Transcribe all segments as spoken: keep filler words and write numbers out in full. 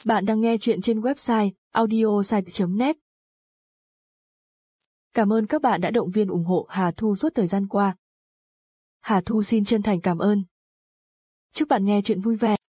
Bạn đang nghe chuyện trên website audiosite chấm net. Cảm ơn các bạn đã động viên ủng hộ Hà Thu suốt thời gian qua. Hà Thu xin chân thành cảm ơn. Chúc bạn nghe chuyện vui vẻ.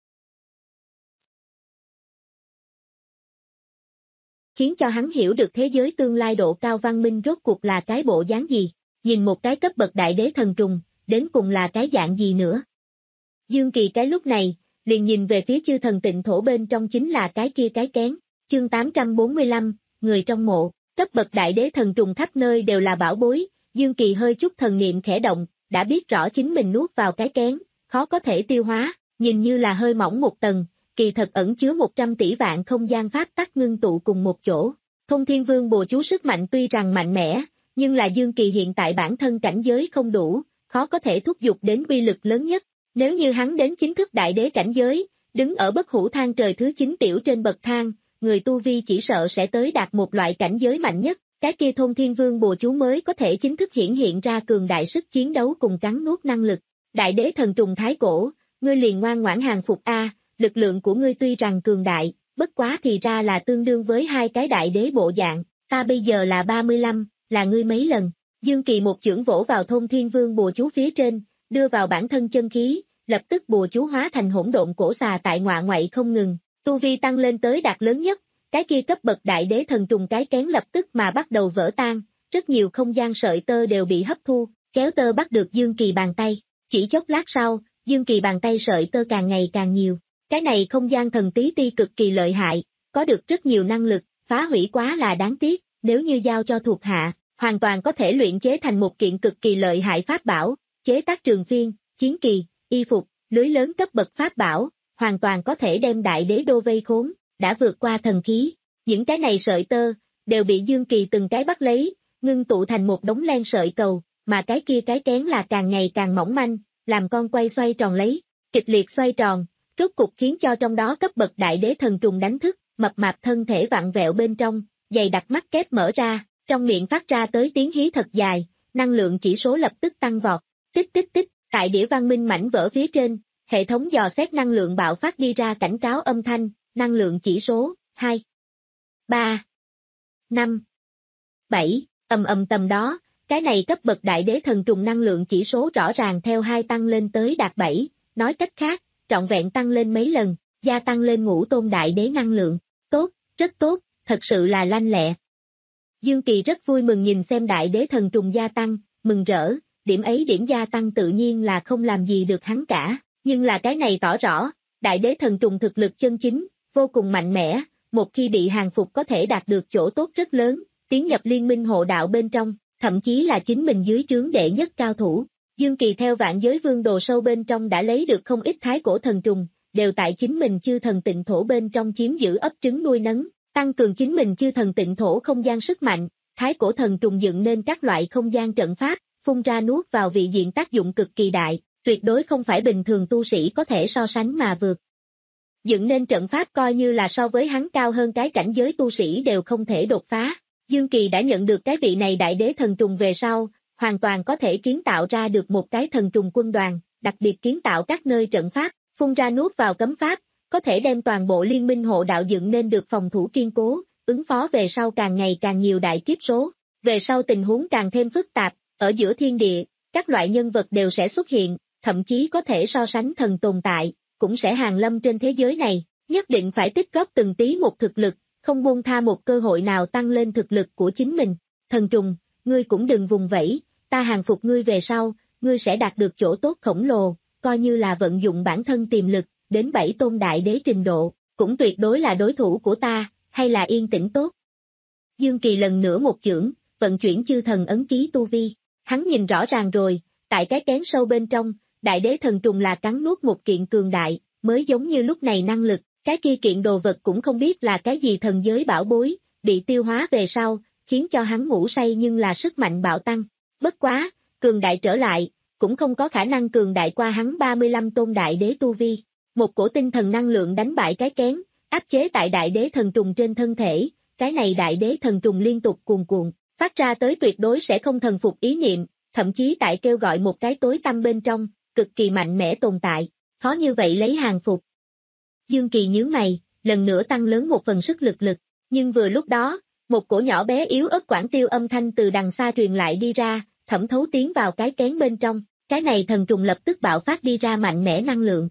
Khiến cho hắn hiểu được thế giới tương lai độ cao văn minh rốt cuộc là cái bộ dáng gì, nhìn một cái cấp bậc đại đế thần trùng, đến cùng là cái dạng gì nữa. Dương Kỳ cái lúc này, liền nhìn về phía chư thần tịnh thổ bên trong chính là cái kia cái kén, chương tám trăm bốn mươi lăm, người trong mộ, cấp bậc đại đế thần trùng khắp nơi đều là bảo bối, Dương Kỳ hơi chút thần niệm khẽ động, đã biết rõ chính mình nuốt vào cái kén, khó có thể tiêu hóa, nhìn như là hơi mỏng một tầng, kỳ thật ẩn chứa một trăm tỷ vạn không gian pháp tắc ngưng tụ cùng một chỗ. Thông Thiên Vương bùa chú sức mạnh tuy rằng mạnh mẽ, nhưng là Dương Kỳ hiện tại bản thân cảnh giới không đủ, khó có thể thúc giục đến uy lực lớn nhất. Nếu như hắn đến chính thức đại đế cảnh giới, đứng ở bất hủ thang trời thứ chín tiểu trên bậc thang, người tu vi chỉ sợ sẽ tới đạt một loại cảnh giới mạnh nhất, cái kia Thông Thiên Vương bùa chú mới có thể chính thức hiển hiện ra cường đại sức chiến đấu cùng cắn nuốt năng lực. Đại đế thần trùng thái cổ, ngươi liền ngoan ngoãn hàng phục a, lực lượng của ngươi tuy rằng cường đại, bất quá thì ra là tương đương với hai cái đại đế bộ dạng, ta bây giờ là ba mươi lăm, là ngươi mấy lần. Dương Kỳ một chưởng vỗ vào Thông Thiên Vương bùa chú phía trên, đưa vào bản thân chân khí, lập tức bùa chú hóa thành hỗn độn cổ xà tại ngoạ ngoại không ngừng, tu vi tăng lên tới đạt lớn nhất, cái kia cấp bậc đại đế thần trùng cái kén lập tức mà bắt đầu vỡ tan, rất nhiều không gian sợi tơ đều bị hấp thu, kéo tơ bắt được Dương Kỳ bàn tay, chỉ chốc lát sau, Dương Kỳ bàn tay sợi tơ càng ngày càng nhiều, cái này không gian thần tí ti cực kỳ lợi hại, có được rất nhiều năng lực, phá hủy quá là đáng tiếc, nếu như giao cho thuộc hạ, hoàn toàn có thể luyện chế thành một kiện cực kỳ lợi hại pháp bảo, chế tác trường phiên, chiến kỳ, y phục, lưới lớn cấp bậc pháp bảo, hoàn toàn có thể đem đại đế đô vây khốn, đã vượt qua thần khí. Những cái này sợi tơ, đều bị Dương Kỳ từng cái bắt lấy, ngưng tụ thành một đống len sợi cầu, mà cái kia cái kén là càng ngày càng mỏng manh, làm con quay xoay tròn lấy, kịch liệt xoay tròn, rốt cục khiến cho trong đó cấp bậc đại đế thần trùng đánh thức, mập mạp thân thể vặn vẹo bên trong, dày đặc mắt kép mở ra, trong miệng phát ra tới tiếng hí thật dài, năng lượng chỉ số lập tức tăng vọt, tích tích tích. Tại đĩa văn minh mảnh vỡ phía trên, hệ thống dò xét năng lượng bạo phát đi ra cảnh cáo âm thanh, năng lượng chỉ số, hai, ba, năm, bảy, ầm ầm tầm đó, cái này cấp bậc đại đế thần trùng năng lượng chỉ số rõ ràng theo hai tăng lên tới đạt bảy, nói cách khác, trọn vẹn tăng lên mấy lần, gia tăng lên ngũ tôn đại đế năng lượng, tốt, rất tốt, thật sự là lanh lẹ. Dương Kỳ rất vui mừng nhìn xem đại đế thần trùng gia tăng, mừng rỡ. Điểm ấy điểm gia tăng tự nhiên là không làm gì được hắn cả, nhưng là cái này tỏ rõ, đại đế thần trùng thực lực chân chính, vô cùng mạnh mẽ, một khi bị hàng phục có thể đạt được chỗ tốt rất lớn, tiến nhập liên minh hộ đạo bên trong, thậm chí là chính mình dưới trướng đệ nhất cao thủ. Dương Kỳ theo vạn giới vương đồ sâu bên trong đã lấy được không ít thái cổ thần trùng, đều tại chính mình chư thần tịnh thổ bên trong chiếm giữ ấp trứng nuôi nấng, tăng cường chính mình chư thần tịnh thổ không gian sức mạnh, thái cổ thần trùng dựng nên các loại không gian trận pháp, phun ra nuốt vào vị diện tác dụng cực kỳ đại, tuyệt đối không phải bình thường tu sĩ có thể so sánh mà vượt. Dựng nên trận pháp coi như là so với hắn cao hơn cái cảnh giới tu sĩ đều không thể đột phá. Dương Kỳ đã nhận được cái vị này đại đế thần trùng về sau, hoàn toàn có thể kiến tạo ra được một cái thần trùng quân đoàn, đặc biệt kiến tạo các nơi trận pháp, phun ra nuốt vào cấm pháp, có thể đem toàn bộ liên minh hộ đạo dựng nên được phòng thủ kiên cố, ứng phó về sau càng ngày càng nhiều đại kiếp số, về sau tình huống càng thêm phức tạp. Ở giữa thiên địa, các loại nhân vật đều sẽ xuất hiện, thậm chí có thể so sánh thần tồn tại, cũng sẽ hàng lâm trên thế giới này, nhất định phải tích góp từng tí một thực lực, không buông tha một cơ hội nào tăng lên thực lực của chính mình. Thần trùng, ngươi cũng đừng vùng vẫy, ta hàng phục ngươi về sau, ngươi sẽ đạt được chỗ tốt khổng lồ, coi như là vận dụng bản thân tiềm lực, đến bảy tôn đại đế trình độ, cũng tuyệt đối là đối thủ của ta, hay là yên tĩnh tốt. Dương Kỳ lần nữa một chưởng, vận chuyển chư thần ấn ký tu vi. Hắn nhìn rõ ràng rồi, tại cái kén sâu bên trong, đại đế thần trùng là cắn nuốt một kiện cường đại, mới giống như lúc này năng lực, cái kia kiện đồ vật cũng không biết là cái gì thần giới bảo bối, bị tiêu hóa về sau, khiến cho hắn ngủ say nhưng là sức mạnh bạo tăng. Bất quá, cường đại trở lại, cũng không có khả năng cường đại qua hắn ba mươi lăm tôn đại đế tu vi. Một cổ tinh thần năng lượng đánh bại cái kén, áp chế tại đại đế thần trùng trên thân thể, cái này đại đế thần trùng liên tục cuồn cuộn. Phát ra tới tuyệt đối sẽ không thần phục ý niệm, thậm chí tại kêu gọi một cái tối tăm bên trong, cực kỳ mạnh mẽ tồn tại, khó như vậy lấy hàng phục. Dương Kỳ nhướng mày, lần nữa tăng lớn một phần sức lực lực. Nhưng vừa lúc đó, một cổ nhỏ bé yếu ớt quảng tiêu âm thanh từ đằng xa truyền lại đi ra, thẩm thấu tiến vào cái kén bên trong, cái này thần trùng lập tức bạo phát đi ra mạnh mẽ năng lượng.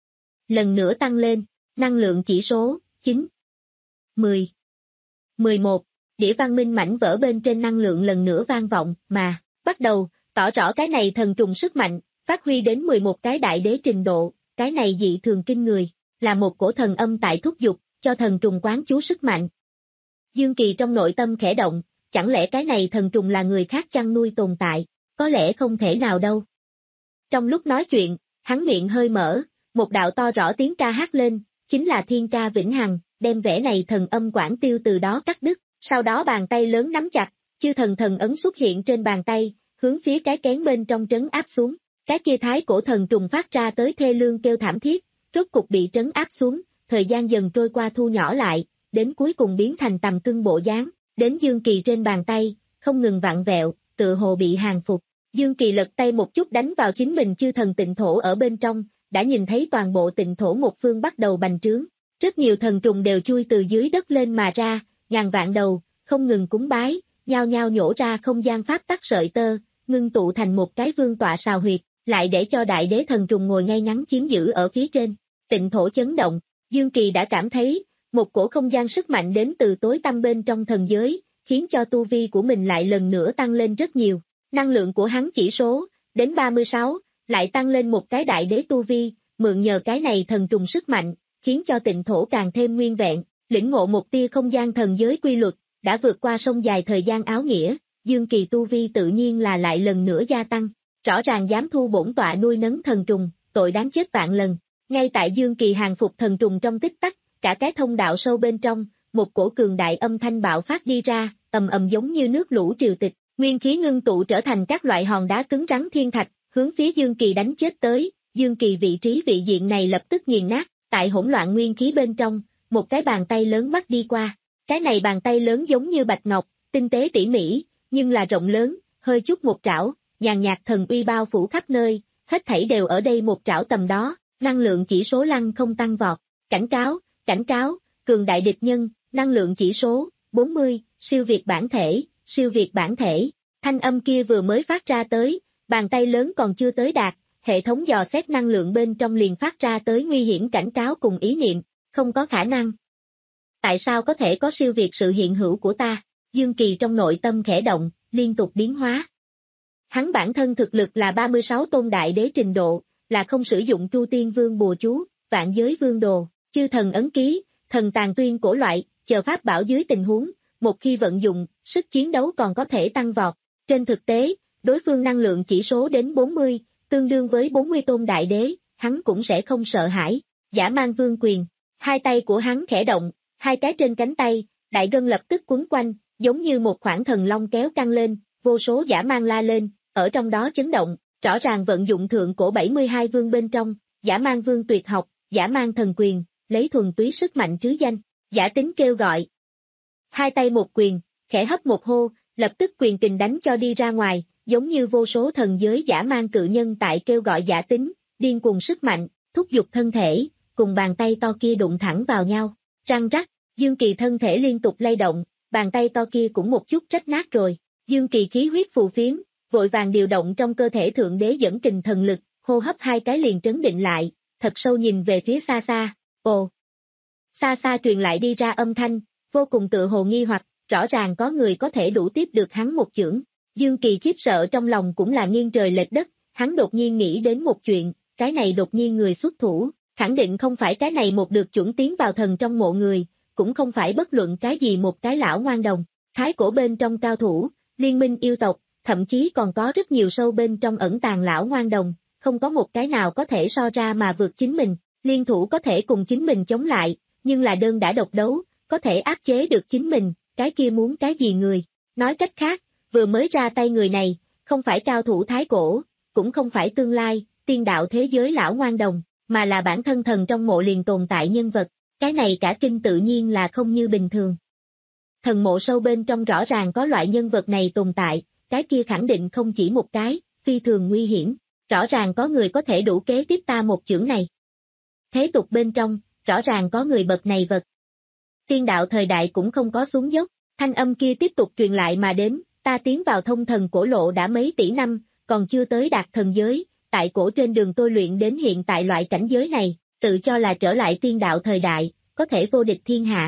Lần nữa tăng lên, năng lượng chỉ số, chín, mười, mười một, đĩa văn minh mảnh vỡ bên trên năng lượng lần nữa vang vọng, mà, bắt đầu, tỏ rõ cái này thần trùng sức mạnh, phát huy đến mười một cái đại đế trình độ, cái này dị thường kinh người, là một cổ thần âm tại thúc giục, cho thần trùng quán chú sức mạnh. Dương Kỳ trong nội tâm khẽ động, chẳng lẽ cái này thần trùng là người khác chăn nuôi tồn tại, có lẽ không thể nào đâu. Trong lúc nói chuyện, hắn miệng hơi mở, một đạo to rõ tiếng ca hát lên, chính là thiên ca vĩnh hằng, đem vẻ này thần âm quảng tiêu từ đó cắt đứt, sau đó bàn tay lớn nắm chặt, chư thần thần ấn xuất hiện trên bàn tay, hướng phía cái kén bên trong trấn áp xuống, cái kia thái cổ thần trùng phát ra tới thê lương kêu thảm thiết, rốt cục bị trấn áp xuống, thời gian dần trôi qua thu nhỏ lại, đến cuối cùng biến thành tầm cưng bộ dáng, đến Dương Kỳ trên bàn tay, không ngừng vặn vẹo, tự hồ bị hàng phục. Dương Kỳ lật tay một chút đánh vào chính mình chư thần tịnh thổ ở bên trong, đã nhìn thấy toàn bộ tịnh thổ một phương bắt đầu bành trướng. Rất nhiều thần trùng đều chui từ dưới đất lên mà ra, ngàn vạn đầu, không ngừng cúng bái, nhao nhao nhổ ra không gian pháp tắc sợi tơ, ngưng tụ thành một cái vương tọa sào huyệt, lại để cho đại đế thần trùng ngồi ngay ngắn chiếm giữ ở phía trên. Tịnh thổ chấn động, Dương Kỳ đã cảm thấy, một cổ không gian sức mạnh đến từ tối tăm bên trong thần giới, khiến cho tu vi của mình lại lần nữa tăng lên rất nhiều. Năng lượng của hắn chỉ số, đến ba mươi sáu, lại tăng lên một cái đại đế tu vi, mượn nhờ cái này thần trùng sức mạnh, khiến cho tịnh thổ càng thêm nguyên vẹn, lĩnh ngộ một tia không gian thần giới quy luật, đã vượt qua sông dài thời gian áo nghĩa, Dương Kỳ tu vi tự nhiên là lại lần nữa gia tăng, rõ ràng dám thu bổn tọa nuôi nấng thần trùng, tội đáng chết vạn lần. Ngay tại Dương Kỳ hàng phục thần trùng trong tích tắc, cả cái thông đạo sâu bên trong, một cổ cường đại âm thanh bạo phát đi ra, ầm ầm giống như nước lũ triều tịch, nguyên khí ngưng tụ trở thành các loại hòn đá cứng rắn thiên thạch, hướng phía Dương Kỳ đánh chết tới, Dương Kỳ vị trí vị diện này lập tức nghiền nát, tại hỗn loạn nguyên khí bên trong, một cái bàn tay lớn bắt đi qua, cái này bàn tay lớn giống như bạch ngọc, tinh tế tỉ mỉ, nhưng là rộng lớn, hơi chút một trảo, nhàn nhạt thần uy bao phủ khắp nơi, hết thảy đều ở đây một trảo tầm đó, năng lượng chỉ số lăng không tăng vọt, cảnh cáo, cảnh cáo, cường đại địch nhân, năng lượng chỉ số, bốn mươi, siêu việt bản thể, siêu việt bản thể, thanh âm kia vừa mới phát ra tới, bàn tay lớn còn chưa tới đạt, hệ thống dò xét năng lượng bên trong liền phát ra tới nguy hiểm cảnh cáo cùng ý niệm, không có khả năng. Tại sao có thể có siêu việt sự hiện hữu của ta? Dương Kỳ trong nội tâm khẽ động, liên tục biến hóa. Hắn bản thân thực lực là ba mươi sáu tôn đại đế trình độ, là không sử dụng Tru Tiên Vương bùa chú, vạn giới vương đồ, chư thần ấn ký, thần tàn tuyên cổ loại, chờ pháp bảo dưới tình huống, một khi vận dụng, sức chiến đấu còn có thể tăng vọt. Trên thực tế, đối phương năng lượng chỉ số đến bốn mươi, tương đương với bốn mươi tôn đại đế, hắn cũng sẽ không sợ hãi. Dã man vương quyền, hai tay của hắn khẽ động, hai cái trên cánh tay, đại gân lập tức quấn quanh, giống như một khoảng thần long kéo căng lên, vô số dã man la lên, ở trong đó chấn động, rõ ràng vận dụng thượng cổ bảy mươi hai vương bên trong, dã man vương tuyệt học, dã man thần quyền, lấy thuần túy sức mạnh trứ danh, giả tính kêu gọi. Hai tay một quyền, khẽ hấp một hô, lập tức quyền kình đánh cho đi ra ngoài, giống như vô số thần giới dã man cự nhân tại kêu gọi giả tính, điên cuồng sức mạnh, thúc giục thân thể, cùng bàn tay to kia đụng thẳng vào nhau, răng rắc, Dương Kỳ thân thể liên tục lay động, bàn tay to kia cũng một chút rách nát rồi, Dương Kỳ khí huyết phù phiếm, vội vàng điều động trong cơ thể thượng đế dẫn kình thần lực, hô hấp hai cái liền trấn định lại, thật sâu nhìn về phía xa xa, ồ. Xa xa truyền lại đi ra âm thanh, vô cùng tự hồ nghi hoặc, rõ ràng có người có thể đủ tiếp được hắn một chưởng. Dương Kỳ khiếp sợ trong lòng cũng là nghiêng trời lệch đất, hắn đột nhiên nghĩ đến một chuyện, cái này đột nhiên người xuất thủ, khẳng định không phải cái này một được chuẩn tiến vào thần trong mộ người, cũng không phải bất luận cái gì một cái lão ngoan đồng, thái cổ bên trong cao thủ, liên minh yêu tộc, thậm chí còn có rất nhiều sâu bên trong ẩn tàng lão ngoan đồng, không có một cái nào có thể so ra mà vượt chính mình, liên thủ có thể cùng chính mình chống lại, nhưng là đơn đã độc đấu, có thể áp chế được chính mình, cái kia muốn cái gì người, nói cách khác, vừa mới ra tay người này, không phải cao thủ thái cổ, cũng không phải tương lai, tiên đạo thế giới lão ngoan đồng, mà là bản thân thần trong mộ liền tồn tại nhân vật, cái này cả kinh tự nhiên là không như bình thường. Thần mộ sâu bên trong rõ ràng có loại nhân vật này tồn tại, cái kia khẳng định không chỉ một cái, phi thường nguy hiểm, rõ ràng có người có thể đủ kế tiếp ta một chưởng này. Thế tục bên trong, rõ ràng có người bậc này vật. Tiên đạo thời đại cũng không có xuống dốc, thanh âm kia tiếp tục truyền lại mà đến, ta tiến vào thông thần cổ lộ đã mấy tỷ năm, còn chưa tới đạt thần giới, tại cổ trên đường tôi luyện đến hiện tại loại cảnh giới này, tự cho là trở lại tiên đạo thời đại, có thể vô địch thiên hạ.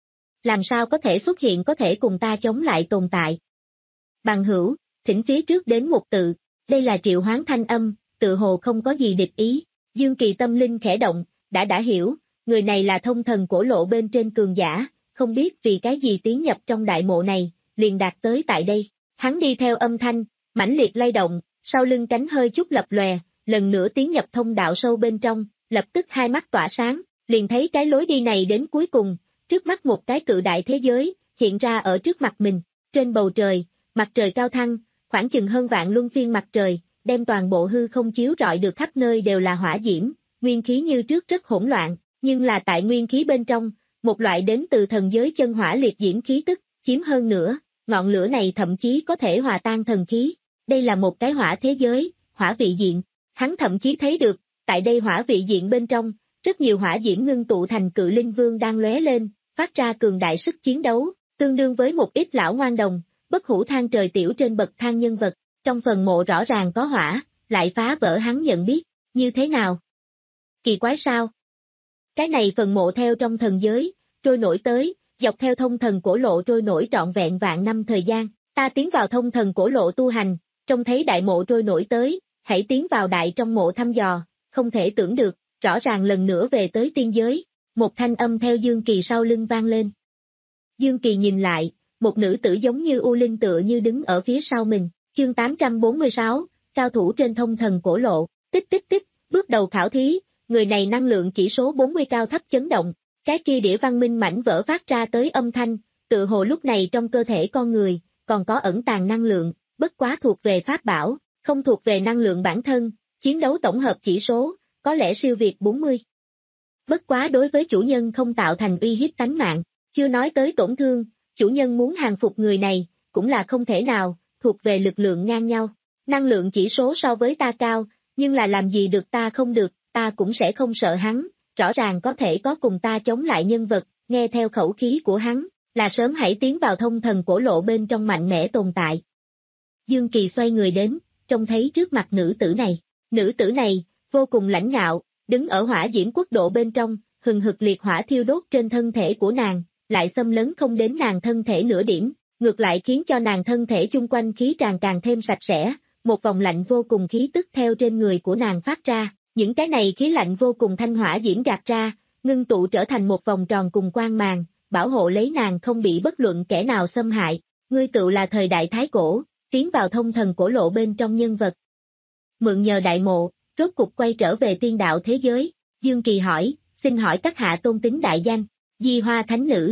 Làm sao có thể xuất hiện có thể cùng ta chống lại tồn tại? Bằng hữu, thỉnh phía trước đến một tự, đây là triệu hoán thanh âm, tự hồ không có gì địch ý, Dương Kỳ tâm linh khẽ động, đã đã hiểu, người này là thông thần cổ lộ bên trên cường giả, không biết vì cái gì tiến nhập trong đại mộ này, liền đạt tới tại đây, hắn đi theo âm thanh, mãnh liệt lay động, sau lưng cánh hơi chút lập lòe, lần nữa tiến nhập thông đạo sâu bên trong, lập tức hai mắt tỏa sáng, liền thấy cái lối đi này đến cuối cùng, trước mắt một cái cự đại thế giới, hiện ra ở trước mặt mình, trên bầu trời, mặt trời cao thăng, khoảng chừng hơn vạn luân phiên mặt trời, đem toàn bộ hư không chiếu rọi được khắp nơi đều là hỏa diễm, nguyên khí như trước rất hỗn loạn, nhưng là tại nguyên khí bên trong, một loại đến từ thần giới chân hỏa liệt diễm khí tức, chiếm hơn nữa, ngọn lửa này thậm chí có thể hòa tan thần khí, đây là một cái hỏa thế giới, hỏa vị diện, hắn thậm chí thấy được, tại đây hỏa vị diện bên trong, rất nhiều hỏa diễm ngưng tụ thành cự linh vương đang lóe lên, phát ra cường đại sức chiến đấu, tương đương với một ít lão ngoan đồng, bất hủ thang trời tiểu trên bậc thang nhân vật, trong phần mộ rõ ràng có hỏa, lại phá vỡ hắn nhận biết, như thế nào? Kỳ quái sao? Cái này phần mộ theo trong thần giới, trôi nổi tới, dọc theo thông thần cổ lộ trôi nổi trọn vẹn vạn năm thời gian, ta tiến vào thông thần cổ lộ tu hành, trông thấy đại mộ trôi nổi tới, hãy tiến vào đại trong mộ thăm dò, không thể tưởng được, rõ ràng lần nữa về tới tiên giới, một thanh âm theo Dương Kỳ sau lưng vang lên. Dương Kỳ nhìn lại, một nữ tử giống như U Linh tựa như đứng ở phía sau mình, chương tám trăm bốn mươi sáu, cao thủ trên thông thần cổ lộ, tích tích tích, bước đầu khảo thí, người này năng lượng chỉ số bốn mươi cao thấp chấn động, cái kia đĩa văn minh mảnh vỡ phát ra tới âm thanh, tự hồ lúc này trong cơ thể con người, còn có ẩn tàng năng lượng, bất quá thuộc về pháp bảo, không thuộc về năng lượng bản thân, chiến đấu tổng hợp chỉ số, có lẽ siêu việt bốn mươi. Bất quá đối với chủ nhân không tạo thành uy hiếp tánh mạng, chưa nói tới tổn thương, chủ nhân muốn hàng phục người này, cũng là không thể nào, thuộc về lực lượng ngang nhau. Năng lượng chỉ số so với ta cao, nhưng là làm gì được ta không được, ta cũng sẽ không sợ hắn, rõ ràng có thể có cùng ta chống lại nhân vật, nghe theo khẩu khí của hắn, là sớm hãy tiến vào thông thần cổ lộ bên trong mạnh mẽ tồn tại. Dương Kỳ xoay người đến, trông thấy trước mặt nữ tử này, nữ tử này, vô cùng lãnh ngạo, đứng ở hỏa diễm quốc độ bên trong, hừng hực liệt hỏa thiêu đốt trên thân thể của nàng, lại xâm lấn không đến nàng thân thể nửa điểm, ngược lại khiến cho nàng thân thể chung quanh khí tràn càng thêm sạch sẽ, một vòng lạnh vô cùng khí tức theo trên người của nàng phát ra, những cái này khí lạnh vô cùng thanh hỏa diễm gạt ra, ngưng tụ trở thành một vòng tròn cùng quang màng, bảo hộ lấy nàng không bị bất luận kẻ nào xâm hại, ngươi tự là thời đại thái cổ, tiến vào thông thần cổ lộ bên trong nhân vật. Mượn nhờ đại mộ, rốt cục quay trở về tiên đạo thế giới, Dương Kỳ hỏi, xin hỏi các hạ tôn tính đại danh, Di Hoa Thánh Nữ.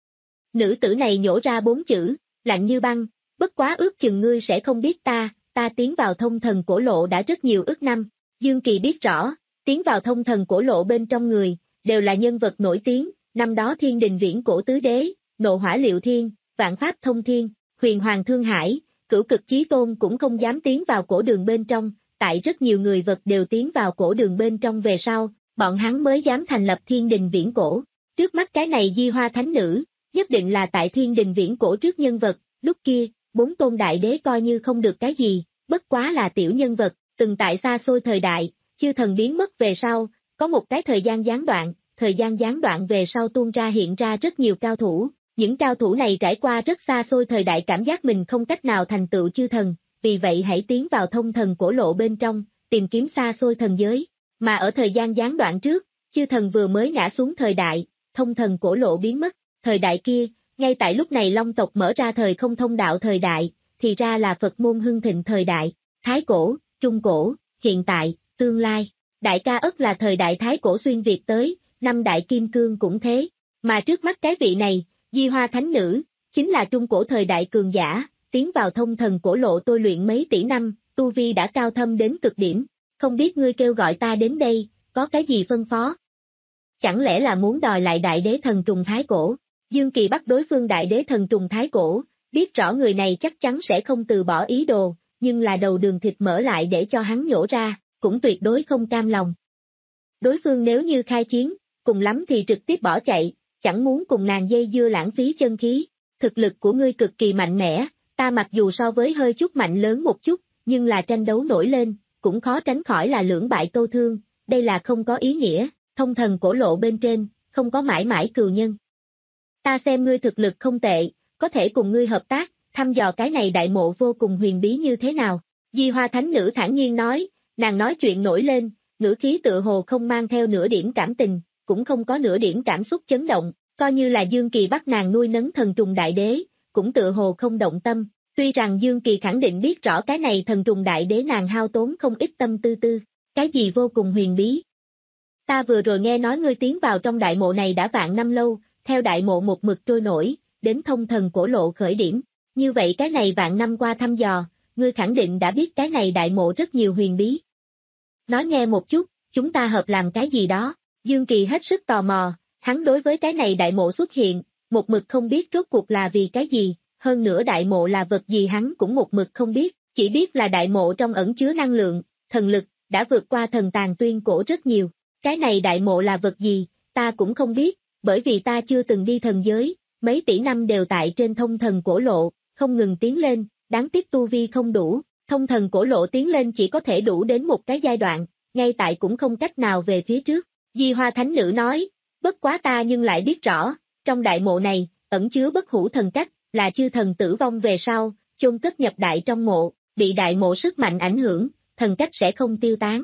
Nữ tử này nhổ ra bốn chữ, lạnh như băng, bất quá ước chừng ngươi sẽ không biết ta, ta tiến vào thông thần cổ lộ đã rất nhiều ước năm, Dương Kỳ biết rõ, tiến vào thông thần cổ lộ bên trong người, đều là nhân vật nổi tiếng, năm đó thiên đình viễn cổ tứ đế, nộ hỏa liệu thiên, vạn pháp thông thiên, huyền hoàng thương hải, cửu cực chí tôn cũng không dám tiến vào cổ đường bên trong, tại rất nhiều người vật đều tiến vào cổ đường bên trong về sau, bọn hắn mới dám thành lập thiên đình viễn cổ. Trước mắt cái này Di Hoa Thánh Nữ, nhất định là tại thiên đình viễn cổ trước nhân vật, lúc kia, bốn tôn đại đế coi như không được cái gì, bất quá là tiểu nhân vật, từng tại xa xôi thời đại, chư thần biến mất về sau, có một cái thời gian gián đoạn, thời gian gián đoạn về sau tuôn ra hiện ra rất nhiều cao thủ, những cao thủ này trải qua rất xa xôi thời đại cảm giác mình không cách nào thành tựu chư thần, vì vậy hãy tiến vào thông thần cổ lộ bên trong, tìm kiếm xa xôi thần giới, mà ở thời gian gián đoạn trước, chư thần vừa mới ngã xuống thời đại, thông thần cổ lộ biến mất, thời đại kia, ngay tại lúc này Long tộc mở ra thời không thông đạo thời đại, thì ra là Phật môn hưng thịnh thời đại, Thái cổ, Trung cổ, hiện tại, tương lai, đại ca ất là thời đại Thái cổ xuyên Việt tới, năm đại kim cương cũng thế, mà trước mắt cái vị này, Di Hoa Thánh Nữ, chính là Trung cổ thời đại cường giả, tiến vào thông thần cổ lộ tôi luyện mấy tỷ năm, tu vi đã cao thâm đến cực điểm, không biết ngươi kêu gọi ta đến đây, có cái gì phân phó? Chẳng lẽ là muốn đòi lại đại đế thần trùng thái cổ? Dương Kỳ bắt đối phương đại đế thần trùng thái cổ, biết rõ người này chắc chắn sẽ không từ bỏ ý đồ, nhưng là đầu đường thịt mở lại để cho hắn nhổ ra, cũng tuyệt đối không cam lòng. Đối phương nếu như khai chiến, cùng lắm thì trực tiếp bỏ chạy, chẳng muốn cùng nàng dây dưa lãng phí chân khí. Thực lực của ngươi cực kỳ mạnh mẽ, ta mặc dù so với hơi chút mạnh lớn một chút, nhưng là tranh đấu nổi lên, cũng khó tránh khỏi là lưỡng bại câu thương, đây là không có ý nghĩa, thông thần cổ lộ bên trên, không có mãi mãi cừu nhân. Ta xem ngươi thực lực không tệ, có thể cùng ngươi hợp tác, thăm dò cái này đại mộ vô cùng huyền bí như thế nào. Di Hoa Thánh Nữ thản nhiên nói, nàng nói chuyện nổi lên, ngữ khí tựa hồ không mang theo nửa điểm cảm tình, cũng không có nửa điểm cảm xúc chấn động, coi như là Dương Kỳ bắt nàng nuôi nấng thần trùng đại đế, cũng tựa hồ không động tâm, tuy rằng Dương Kỳ khẳng định biết rõ cái này thần trùng đại đế nàng hao tốn không ít tâm tư tư, cái gì vô cùng huyền bí. Ta vừa rồi nghe nói ngươi tiến vào trong đại mộ này đã vạn năm lâu, theo đại mộ một mực trôi nổi, đến thông thần cổ lộ khởi điểm, như vậy cái này vạn năm qua thăm dò, ngươi khẳng định đã biết cái này đại mộ rất nhiều huyền bí. Nói nghe một chút, chúng ta hợp làm cái gì đó, Dương Kỳ hết sức tò mò, hắn đối với cái này đại mộ xuất hiện, một mực không biết rốt cuộc là vì cái gì, hơn nữa đại mộ là vật gì hắn cũng một mực không biết, chỉ biết là đại mộ trong ẩn chứa năng lượng, thần lực, đã vượt qua thần tàng tuyên cổ rất nhiều, cái này đại mộ là vật gì, ta cũng không biết, bởi vì ta chưa từng đi thần giới, mấy tỷ năm đều tại trên thông thần cổ lộ, không ngừng tiến lên, đáng tiếc tu vi không đủ, thông thần cổ lộ tiến lên chỉ có thể đủ đến một cái giai đoạn, ngay tại cũng không cách nào về phía trước. Di Hoa Thánh Nữ nói, bất quá ta nhưng lại biết rõ, trong đại mộ này, ẩn chứa bất hủ thần cách, là chư thần tử vong về sau, chôn cất nhập đại trong mộ, bị đại mộ sức mạnh ảnh hưởng, thần cách sẽ không tiêu tán.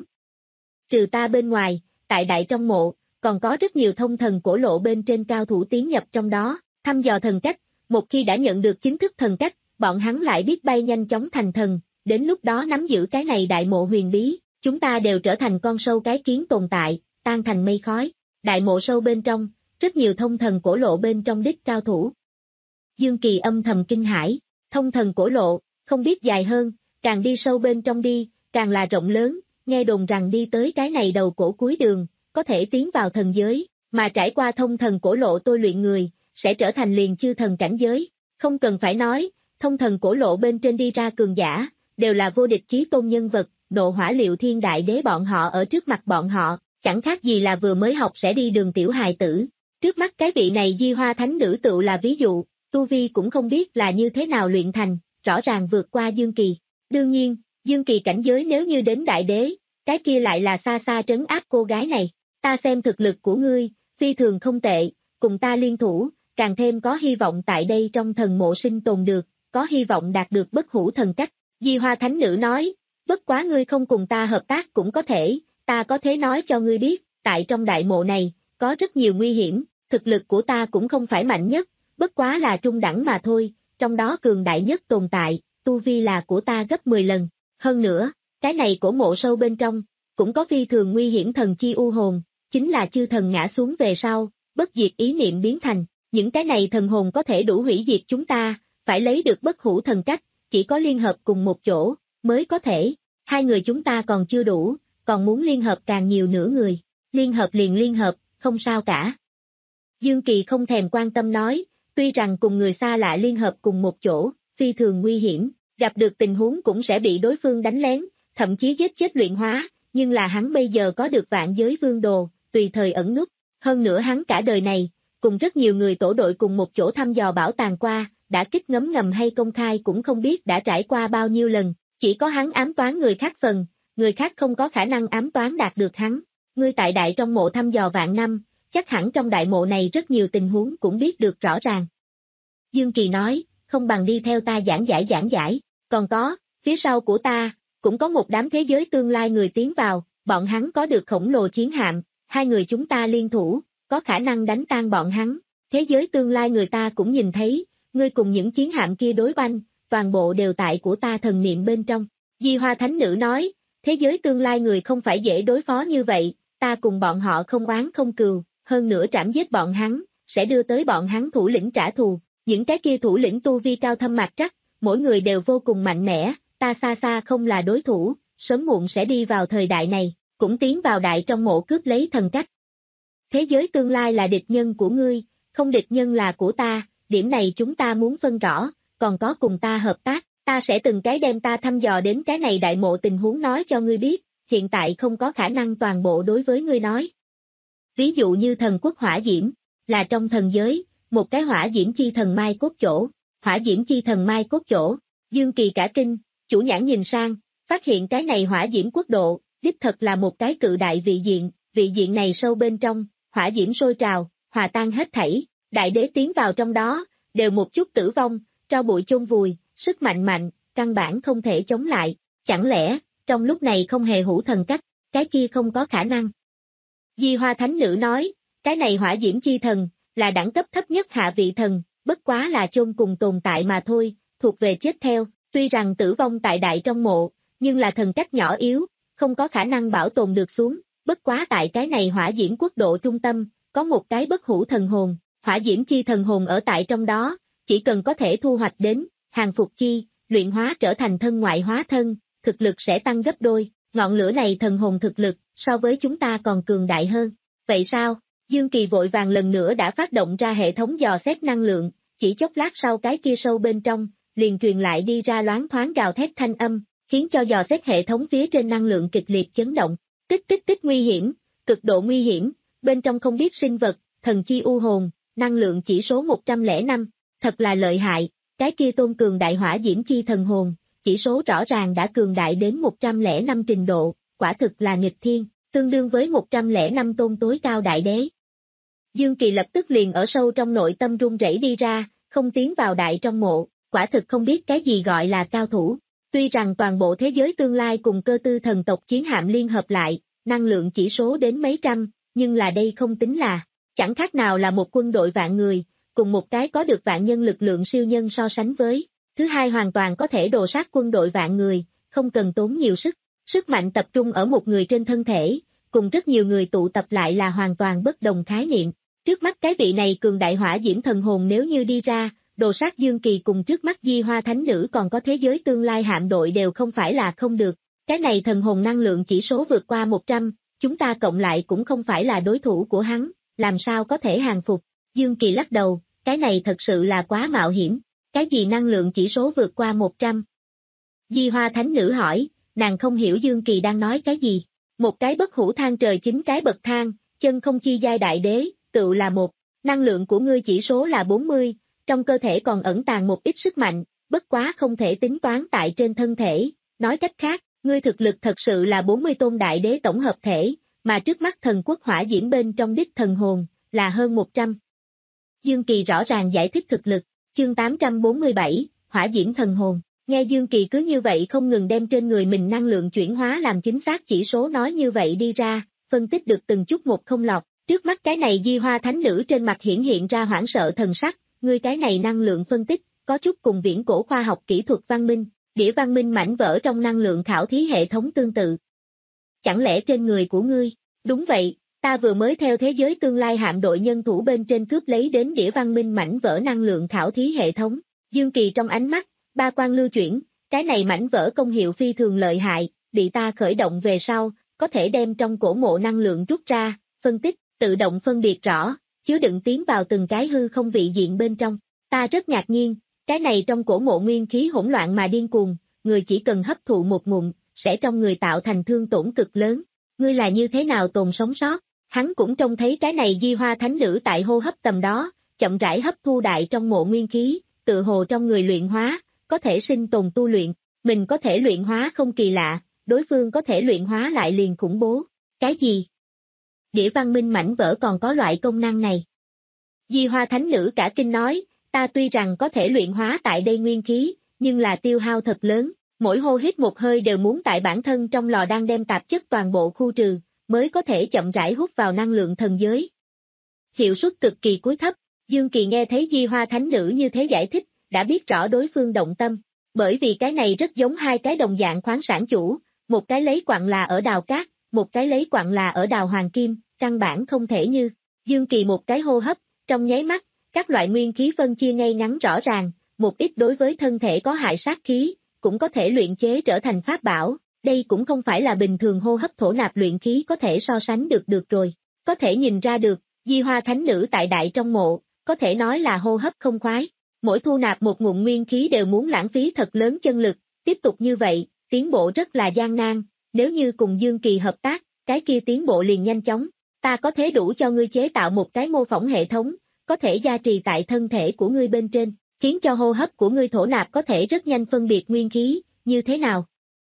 Trừ ta bên ngoài, tại đại trong mộ, còn có rất nhiều thông thần cổ lộ bên trên cao thủ tiến nhập trong đó, thăm dò thần cách, một khi đã nhận được chính thức thần cách, bọn hắn lại biết bay nhanh chóng thành thần, đến lúc đó nắm giữ cái này đại mộ huyền bí, chúng ta đều trở thành con sâu cái kiến tồn tại, tan thành mây khói, đại mộ sâu bên trong, rất nhiều thông thần cổ lộ bên trong đích cao thủ. Dương Kỳ âm thầm kinh hãi, thông thần cổ lộ, không biết dài hơn, càng đi sâu bên trong đi, càng là rộng lớn, nghe đồn rằng đi tới cái này đầu cổ cuối đường, có thể tiến vào thần giới, mà trải qua thông thần cổ lộ tôi luyện người, sẽ trở thành liền chư thần cảnh giới, không cần phải nói, thông thần cổ lộ bên trên đi ra cường giả, đều là vô địch chí tôn nhân vật, Nộ Hỏa Liệu Thiên Đại Đế bọn họ ở trước mặt bọn họ, chẳng khác gì là vừa mới học sẽ đi đường tiểu hài tử, trước mắt cái vị này Di Hoa Thánh Nữ tựu là ví dụ, tu vi cũng không biết là như thế nào luyện thành, rõ ràng vượt qua Dương Kỳ, đương nhiên, Dương Kỳ cảnh giới nếu như đến Đại Đế, cái kia lại là xa xa trấn áp cô gái này, ta xem thực lực của ngươi, phi thường không tệ, cùng ta liên thủ, càng thêm có hy vọng tại đây trong thần mộ sinh tồn được, có hy vọng đạt được bất hủ thần cách. Di Hoa Thánh Nữ nói, bất quá ngươi không cùng ta hợp tác cũng có thể, ta có thể nói cho ngươi biết, tại trong đại mộ này, có rất nhiều nguy hiểm, thực lực của ta cũng không phải mạnh nhất, bất quá là trung đẳng mà thôi, trong đó cường đại nhất tồn tại, tu vi là của ta gấp mười lần, hơn nữa, cái này cổ mộ sâu bên trong, cũng có phi thường nguy hiểm thần chi u hồn, chính là chư thần ngã xuống về sau, bất diệt ý niệm biến thành, những cái này thần hồn có thể đủ hủy diệt chúng ta, phải lấy được bất hủ thần cách, chỉ có liên hợp cùng một chỗ, mới có thể, hai người chúng ta còn chưa đủ, còn muốn liên hợp càng nhiều nữa người, liên hợp liền liên hợp, không sao cả. Dương Kỳ không thèm quan tâm nói, tuy rằng cùng người xa lạ liên hợp cùng một chỗ, phi thường nguy hiểm, gặp được tình huống cũng sẽ bị đối phương đánh lén, thậm chí giết chết luyện hóa, nhưng là hắn bây giờ có được vạn giới vương đồ, tùy thời ẩn núp, hơn nữa hắn cả đời này, cùng rất nhiều người tổ đội cùng một chỗ thăm dò bảo tàng qua, đã kích ngấm ngầm hay công khai cũng không biết đã trải qua bao nhiêu lần, chỉ có hắn ám toán người khác phần, người khác không có khả năng ám toán đạt được hắn. Ngươi tại đại trong mộ thăm dò vạn năm, chắc hẳn trong đại mộ này rất nhiều tình huống cũng biết được rõ ràng. Dương Kỳ nói, không bằng đi theo ta giảng giải giảng giải, còn có, phía sau của ta, cũng có một đám thế giới tương lai người tiến vào, bọn hắn có được khổng lồ chiến hạm, hai người chúng ta liên thủ, có khả năng đánh tan bọn hắn, thế giới tương lai người ta cũng nhìn thấy, ngươi cùng những chiến hạm kia đối banh, toàn bộ đều tại của ta thần niệm bên trong. Di Hoa Thánh Nữ nói, thế giới tương lai người không phải dễ đối phó như vậy, ta cùng bọn họ không oán không cừu, hơn nữa trảm giết bọn hắn, sẽ đưa tới bọn hắn thủ lĩnh trả thù, những cái kia thủ lĩnh tu vi cao thâm mạc trắc, mỗi người đều vô cùng mạnh mẽ, ta xa xa không là đối thủ, sớm muộn sẽ đi vào thời đại này, cũng tiến vào đại trong mộ cướp lấy thần cách. Thế giới tương lai là địch nhân của ngươi, không địch nhân là của ta, điểm này chúng ta muốn phân rõ, còn có cùng ta hợp tác, ta sẽ từng cái đem ta thăm dò đến cái này đại mộ tình huống nói cho ngươi biết, hiện tại không có khả năng toàn bộ đối với ngươi nói. Ví dụ như thần quốc hỏa diễm, là trong thần giới, một cái hỏa diễm chi thần mai cốt chỗ, hỏa diễm chi thần mai cốt chỗ, Dương Kỳ cả kinh, chủ nhãn nhìn sang, phát hiện cái này hỏa diễm quốc độ, đích thật là một cái cự đại vị diện, vị diện này sâu bên trong, hỏa diễm sôi trào, hòa tan hết thảy, đại đế tiến vào trong đó, đều một chút tử vong, tro bụi chôn vùi, sức mạnh mạnh, căn bản không thể chống lại, chẳng lẽ, trong lúc này không hề hữu thần cách, cái kia không có khả năng. Di Hoa Thánh Nữ nói, cái này hỏa diễm chi thần, là đẳng cấp thấp nhất hạ vị thần, bất quá là chôn cùng tồn tại mà thôi, thuộc về chết theo, tuy rằng tử vong tại đại trong mộ, nhưng là thần cách nhỏ yếu, không có khả năng bảo tồn được xuống, bất quá tại cái này hỏa diễm quốc độ trung tâm, có một cái bất hủ thần hồn, hỏa diễm chi thần hồn ở tại trong đó, chỉ cần có thể thu hoạch đến, hàng phục chi, luyện hóa trở thành thân ngoại hóa thân, thực lực sẽ tăng gấp đôi, ngọn lửa này thần hồn thực lực, so với chúng ta còn cường đại hơn. Vậy sao? Dương Kỳ vội vàng lần nữa đã phát động ra hệ thống dò xét năng lượng, chỉ chốc lát sau cái kia sâu bên trong, liền truyền lại đi ra loáng thoáng gào thét thanh âm, khiến cho dò xét hệ thống phía trên năng lượng kịch liệt chấn động. Tích tích tích nguy hiểm, cực độ nguy hiểm, bên trong không biết sinh vật, thần chi u hồn, năng lượng chỉ số một trăm lẻ năm, thật là lợi hại, cái kia tôn cường đại hỏa diễm chi thần hồn, chỉ số rõ ràng đã cường đại đến một trăm lẻ năm trình độ, quả thực là nghịch thiên, tương đương với một trăm lẻ năm tôn tối cao đại đế. Dương Kỳ lập tức liền ở sâu trong nội tâm run rẩy đi ra, không tiến vào đại trong mộ, quả thực không biết cái gì gọi là cao thủ. Tuy rằng toàn bộ thế giới tương lai cùng cơ tư thần tộc chiến hạm liên hợp lại, năng lượng chỉ số đến mấy trăm, nhưng là đây không tính là, chẳng khác nào là một quân đội vạn người, cùng một cái có được vạn nhân lực lượng siêu nhân so sánh với. Thứ hai hoàn toàn có thể đồ sát quân đội vạn người, không cần tốn nhiều sức, sức mạnh tập trung ở một người trên thân thể, cùng rất nhiều người tụ tập lại là hoàn toàn bất đồng khái niệm. Trước mắt cái vị này cường đại hỏa diễm thần hồn nếu như đi ra, đồ sát Dương Kỳ cùng trước mắt Di Hoa Thánh Nữ còn có thế giới tương lai hạm đội đều không phải là không được. Cái này thần hồn năng lượng chỉ số vượt qua một trăm, chúng ta cộng lại cũng không phải là đối thủ của hắn, làm sao có thể hàng phục. Dương Kỳ lắc đầu, cái này thật sự là quá mạo hiểm. Cái gì năng lượng chỉ số vượt qua một trăm? Di Hoa Thánh Nữ hỏi, nàng không hiểu Dương Kỳ đang nói cái gì. Một cái bất hủ thang trời chín cái bậc thang, chân không chi giai đại đế, tựu là một. Năng lượng của ngươi chỉ số là bốn mươi, trong cơ thể còn ẩn tàng một ít sức mạnh, bất quá không thể tính toán tại trên thân thể. Nói cách khác, ngươi thực lực thật sự là bốn mươi tôn đại đế tổng hợp thể, mà trước mắt thần quốc hỏa diễm bên trong đích thần hồn, là hơn một trăm. Dương Kỳ rõ ràng giải thích thực lực. Chương tám trăm bốn mươi bảy, Hỏa diễm thần hồn, nghe Dương Kỳ cứ như vậy không ngừng đem trên người mình năng lượng chuyển hóa làm chính xác chỉ số nói như vậy đi ra, phân tích được từng chút một không lọt, trước mắt cái này Di Hoa Thánh Nữ trên mặt hiển hiện ra hoảng sợ thần sắc, ngươi cái này năng lượng phân tích, có chút cùng viễn cổ khoa học kỹ thuật văn minh, đĩa văn minh mảnh vỡ trong năng lượng khảo thí hệ thống tương tự. Chẳng lẽ trên người của ngươi? Đúng vậy. Ta vừa mới theo thế giới tương lai hạm đội nhân thủ bên trên cướp lấy đến đĩa văn minh mảnh vỡ năng lượng khảo thí hệ thống. Dương Kỳ trong ánh mắt, ba quan lưu chuyển, cái này mảnh vỡ công hiệu phi thường lợi hại, bị ta khởi động về sau, có thể đem trong cổ mộ năng lượng rút ra, phân tích, tự động phân biệt rõ, chứa đựng tiến vào từng cái hư không vị diện bên trong. Ta rất ngạc nhiên, cái này trong cổ mộ nguyên khí hỗn loạn mà điên cuồng, người chỉ cần hấp thụ một ngụm, sẽ trong người tạo thành thương tổn cực lớn. Ngươi là như thế nào tồn sống sót? Hắn cũng trông thấy cái này Di Hoa Thánh Nữ tại hô hấp tầm đó, chậm rãi hấp thu đại trong mộ nguyên khí, tự hồ trong người luyện hóa, có thể sinh tồn tu luyện, mình có thể luyện hóa không kỳ lạ, đối phương có thể luyện hóa lại liền khủng bố. Cái gì? Đĩa văn minh mảnh vỡ còn có loại công năng này. Di Hoa Thánh Nữ cả kinh nói, ta tuy rằng có thể luyện hóa tại đây nguyên khí, nhưng là tiêu hao thật lớn, mỗi hô hít một hơi đều muốn tại bản thân trong lò đang đem tạp chất toàn bộ khu trừ, mới có thể chậm rãi hút vào năng lượng thần giới. Hiệu suất cực kỳ cúi thấp, Dương Kỳ nghe thấy Di Hoa Thánh Nữ như thế giải thích, đã biết rõ đối phương động tâm, bởi vì cái này rất giống hai cái đồng dạng khoáng sản chủ, một cái lấy quặng là ở đào cát, một cái lấy quặng là ở đào hoàng kim, căn bản không thể như. Dương Kỳ một cái hô hấp, trong nháy mắt, các loại nguyên khí phân chia ngay ngắn rõ ràng, một ít đối với thân thể có hại sát khí, cũng có thể luyện chế trở thành pháp bảo. Đây cũng không phải là bình thường hô hấp thổ nạp luyện khí có thể so sánh được được rồi. Có thể nhìn ra được, Di Hoa Thánh Nữ tại đại trong mộ, có thể nói là hô hấp không khoái. Mỗi thu nạp một ngụm nguyên khí đều muốn lãng phí thật lớn chân lực, tiếp tục như vậy, tiến bộ rất là gian nan, nếu như cùng Dương Kỳ hợp tác, cái kia tiến bộ liền nhanh chóng. ta có thể đủ cho ngươi chế tạo một cái mô phỏng hệ thống, có thể gia trì tại thân thể của ngươi bên trên, khiến cho hô hấp của ngươi thổ nạp có thể rất nhanh phân biệt nguyên khí, như thế nào?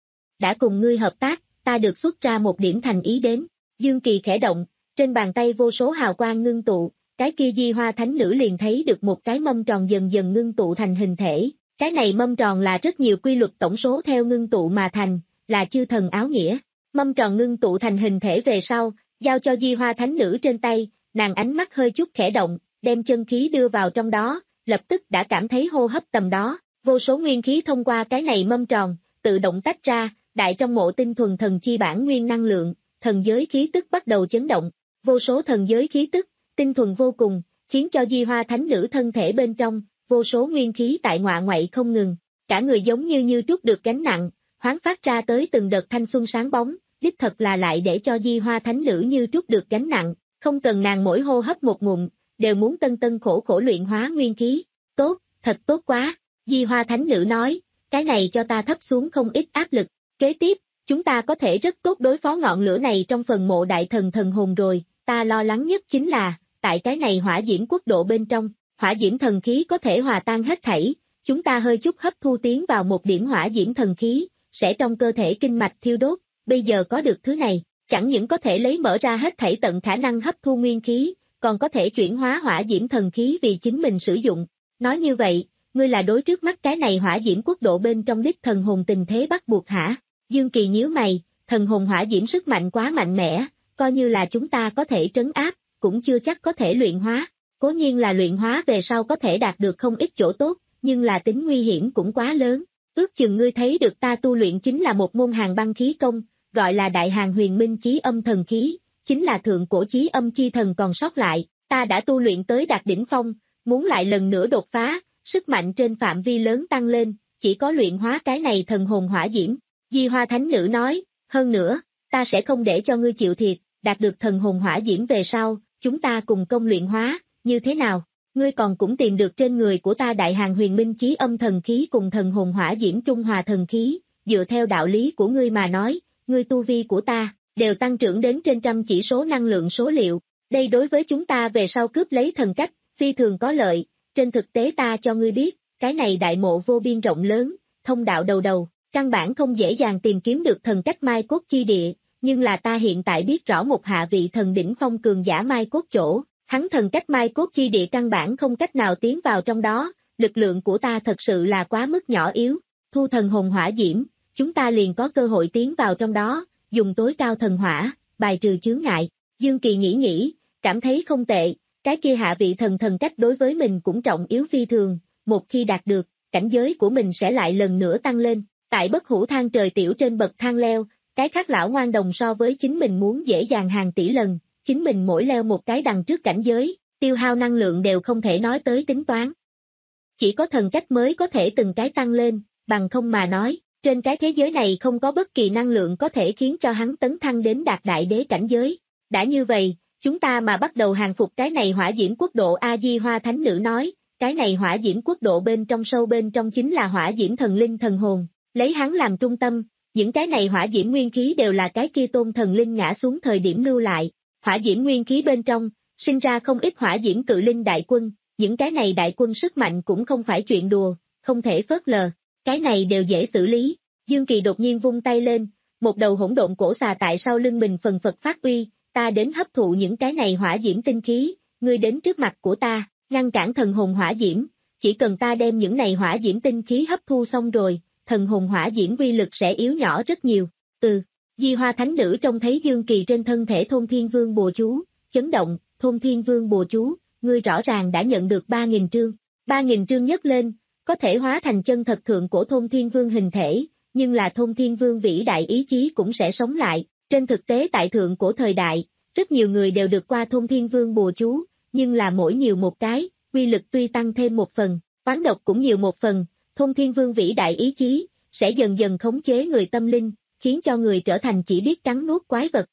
Đã cùng ngươi hợp tác, ta được xuất ra một điểm thành ý đến. Dương Kỳ khẽ động, trên bàn tay vô số hào quang ngưng tụ, cái kia Di Hoa Thánh Nữ liền thấy được một cái mâm tròn dần dần ngưng tụ thành hình thể. Cái này mâm tròn là rất nhiều quy luật tổng số theo ngưng tụ mà thành, là chư thần áo nghĩa. Mâm tròn ngưng tụ thành hình thể về sau, giao cho Di Hoa Thánh Nữ trên tay, nàng ánh mắt hơi chút khẽ động, đem chân khí đưa vào trong đó, lập tức đã cảm thấy hô hấp tầm đó, vô số nguyên khí thông qua cái này mâm tròn, tự động tách ra, đại trong mộ tinh thuần thần chi bản nguyên năng lượng, thần giới khí tức bắt đầu chấn động, vô số thần giới khí tức, tinh thuần vô cùng, khiến cho Di Hoa Thánh Nữ thân thể bên trong, vô số nguyên khí tại ngoạ ngoại không ngừng, cả người giống như như trút được gánh nặng, hoán phát ra tới từng đợt thanh xuân sáng bóng, đích thật là lại để cho Di Hoa Thánh Nữ như trút được gánh nặng, không cần nàng mỗi hô hấp một ngụm, đều muốn tân tân khổ khổ luyện hóa nguyên khí, tốt, thật tốt quá, Di Hoa Thánh Nữ nói, cái này cho ta thấp xuống không ít áp lực, kế tiếp, chúng ta có thể rất tốt đối phó ngọn lửa này trong phần mộ đại thần thần hồn rồi, ta lo lắng nhất chính là, tại cái này hỏa diễm quốc độ bên trong, hỏa diễm thần khí có thể hòa tan hết thảy, chúng ta hơi chút hấp thu tiến vào một điểm hỏa diễm thần khí, sẽ trong cơ thể kinh mạch thiêu đốt, bây giờ có được thứ này, chẳng những có thể lấy mở ra hết thảy tận khả năng hấp thu nguyên khí, còn có thể chuyển hóa hỏa diễm thần khí vì chính mình sử dụng. Nói như vậy, ngươi là đối trước mắt cái này hỏa diễm quốc độ bên trong đích thần hồn tình thế bắt buộc hả? Dương Kỳ nhíu mày, thần hồn hỏa diễm sức mạnh quá mạnh mẽ, coi như là chúng ta có thể trấn áp, cũng chưa chắc có thể luyện hóa. Cố nhiên là luyện hóa về sau có thể đạt được không ít chỗ tốt, nhưng là tính nguy hiểm cũng quá lớn. Ước chừng ngươi thấy được ta tu luyện chính là một môn hàng băng khí công, gọi là Đại Hàng Huyền Minh Chí Âm Thần Khí, chính là thượng cổ chí âm chi thần còn sót lại, ta đã tu luyện tới đạt đỉnh phong, muốn lại lần nữa đột phá, sức mạnh trên phạm vi lớn tăng lên, chỉ có luyện hóa cái này thần hồn hỏa diễm. Di Hoa Thánh Nữ nói, hơn nữa, ta sẽ không để cho ngươi chịu thiệt, đạt được thần hồn hỏa diễm về sau, chúng ta cùng công luyện hóa, như thế nào? Ngươi còn cũng tìm được trên người của ta Đại Hàng Huyền Minh Chí Âm Thần Khí cùng thần hồn hỏa diễm trung hòa thần khí, dựa theo đạo lý của ngươi mà nói, ngươi tu vi của ta, đều tăng trưởng đến trên trăm chỉ số năng lượng số liệu, đây đối với chúng ta về sau cướp lấy thần cách, phi thường có lợi, trên thực tế ta cho ngươi biết, cái này đại mộ vô biên rộng lớn, thông đạo đầu đầu, căn bản không dễ dàng tìm kiếm được thần cách mai cốt chi địa, nhưng là ta hiện tại biết rõ một hạ vị thần đỉnh phong cường giả mai cốt chỗ, hắn thần cách mai cốt chi địa căn bản không cách nào tiến vào trong đó, lực lượng của ta thật sự là quá mức nhỏ yếu, thu thần hồn hỏa diễm, chúng ta liền có cơ hội tiến vào trong đó, dùng tối cao thần hỏa, bài trừ chướng ngại. Dương Kỳ nghĩ nghĩ, cảm thấy không tệ, cái kia hạ vị thần thần cách đối với mình cũng trọng yếu phi thường, một khi đạt được, cảnh giới của mình sẽ lại lần nữa tăng lên, tại bất hủ thang trời tiểu trên bậc thang leo, cái khác lão ngoan đồng so với chính mình muốn dễ dàng hàng tỷ lần, chính mình mỗi leo một cái đằng trước cảnh giới, tiêu hao năng lượng đều không thể nói tới tính toán. Chỉ có thần cách mới có thể từng cái tăng lên, bằng không mà nói, trên cái thế giới này không có bất kỳ năng lượng có thể khiến cho hắn tấn thăng đến đạt đại đế cảnh giới. Đã như vậy, chúng ta mà bắt đầu hàng phục cái này hỏa diễm quốc độ. A Di Hoa Thánh Nữ nói, cái này hỏa diễm quốc độ bên trong sâu bên trong chính là hỏa diễm thần linh thần hồn, lấy hắn làm trung tâm, những cái này hỏa diễm nguyên khí đều là cái kia tôn thần linh ngã xuống thời điểm lưu lại, hỏa diễm nguyên khí bên trong, sinh ra không ít hỏa diễm cự linh đại quân, những cái này đại quân sức mạnh cũng không phải chuyện đùa, không thể phớt lờ, cái này đều dễ xử lý. Dương Kỳ đột nhiên vung tay lên, một đầu hỗn độn cổ xà tại sau lưng mình phần phật phát uy, ta đến hấp thụ những cái này hỏa diễm tinh khí, ngươi đến trước mặt của ta, ngăn cản thần hồn hỏa diễm, chỉ cần ta đem những này hỏa diễm tinh khí hấp thu xong rồi, thần hồn hỏa diễm uy lực sẽ yếu nhỏ rất nhiều. Ừ, Di Hoa Thánh Nữ trông thấy Dương Kỳ trên thân thể Thôn Thiên Vương bùa chú, chấn động, Thôn Thiên Vương bùa chú, ngươi rõ ràng đã nhận được ba nghìn trương, ba nghìn trương nhất lên, có thể hóa thành chân thật thượng của Thôn Thiên Vương hình thể, nhưng là Thôn Thiên Vương vĩ đại ý chí cũng sẽ sống lại, trên thực tế tại thượng cổ thời đại, rất nhiều người đều được qua Thôn Thiên Vương bùa chú, nhưng là mỗi nhiều một cái, uy lực tuy tăng thêm một phần, oán độc cũng nhiều một phần, Thôn Thiên Vương vĩ đại ý chí, sẽ dần dần khống chế người tâm linh, khiến cho người trở thành chỉ biết cắn nuốt quái vật.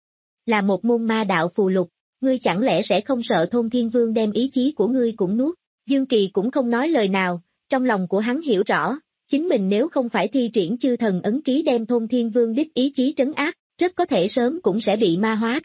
Là một môn ma đạo phù lục, ngươi chẳng lẽ sẽ không sợ Thôn Thiên Vương đem ý chí của ngươi cũng nuốt? Dương Kỳ cũng không nói lời nào, trong lòng của hắn hiểu rõ, chính mình nếu không phải thi triển chư thần ấn ký đem Thôn Thiên Vương đích ý chí trấn áp, rất có thể sớm cũng sẽ bị ma hóa rồi,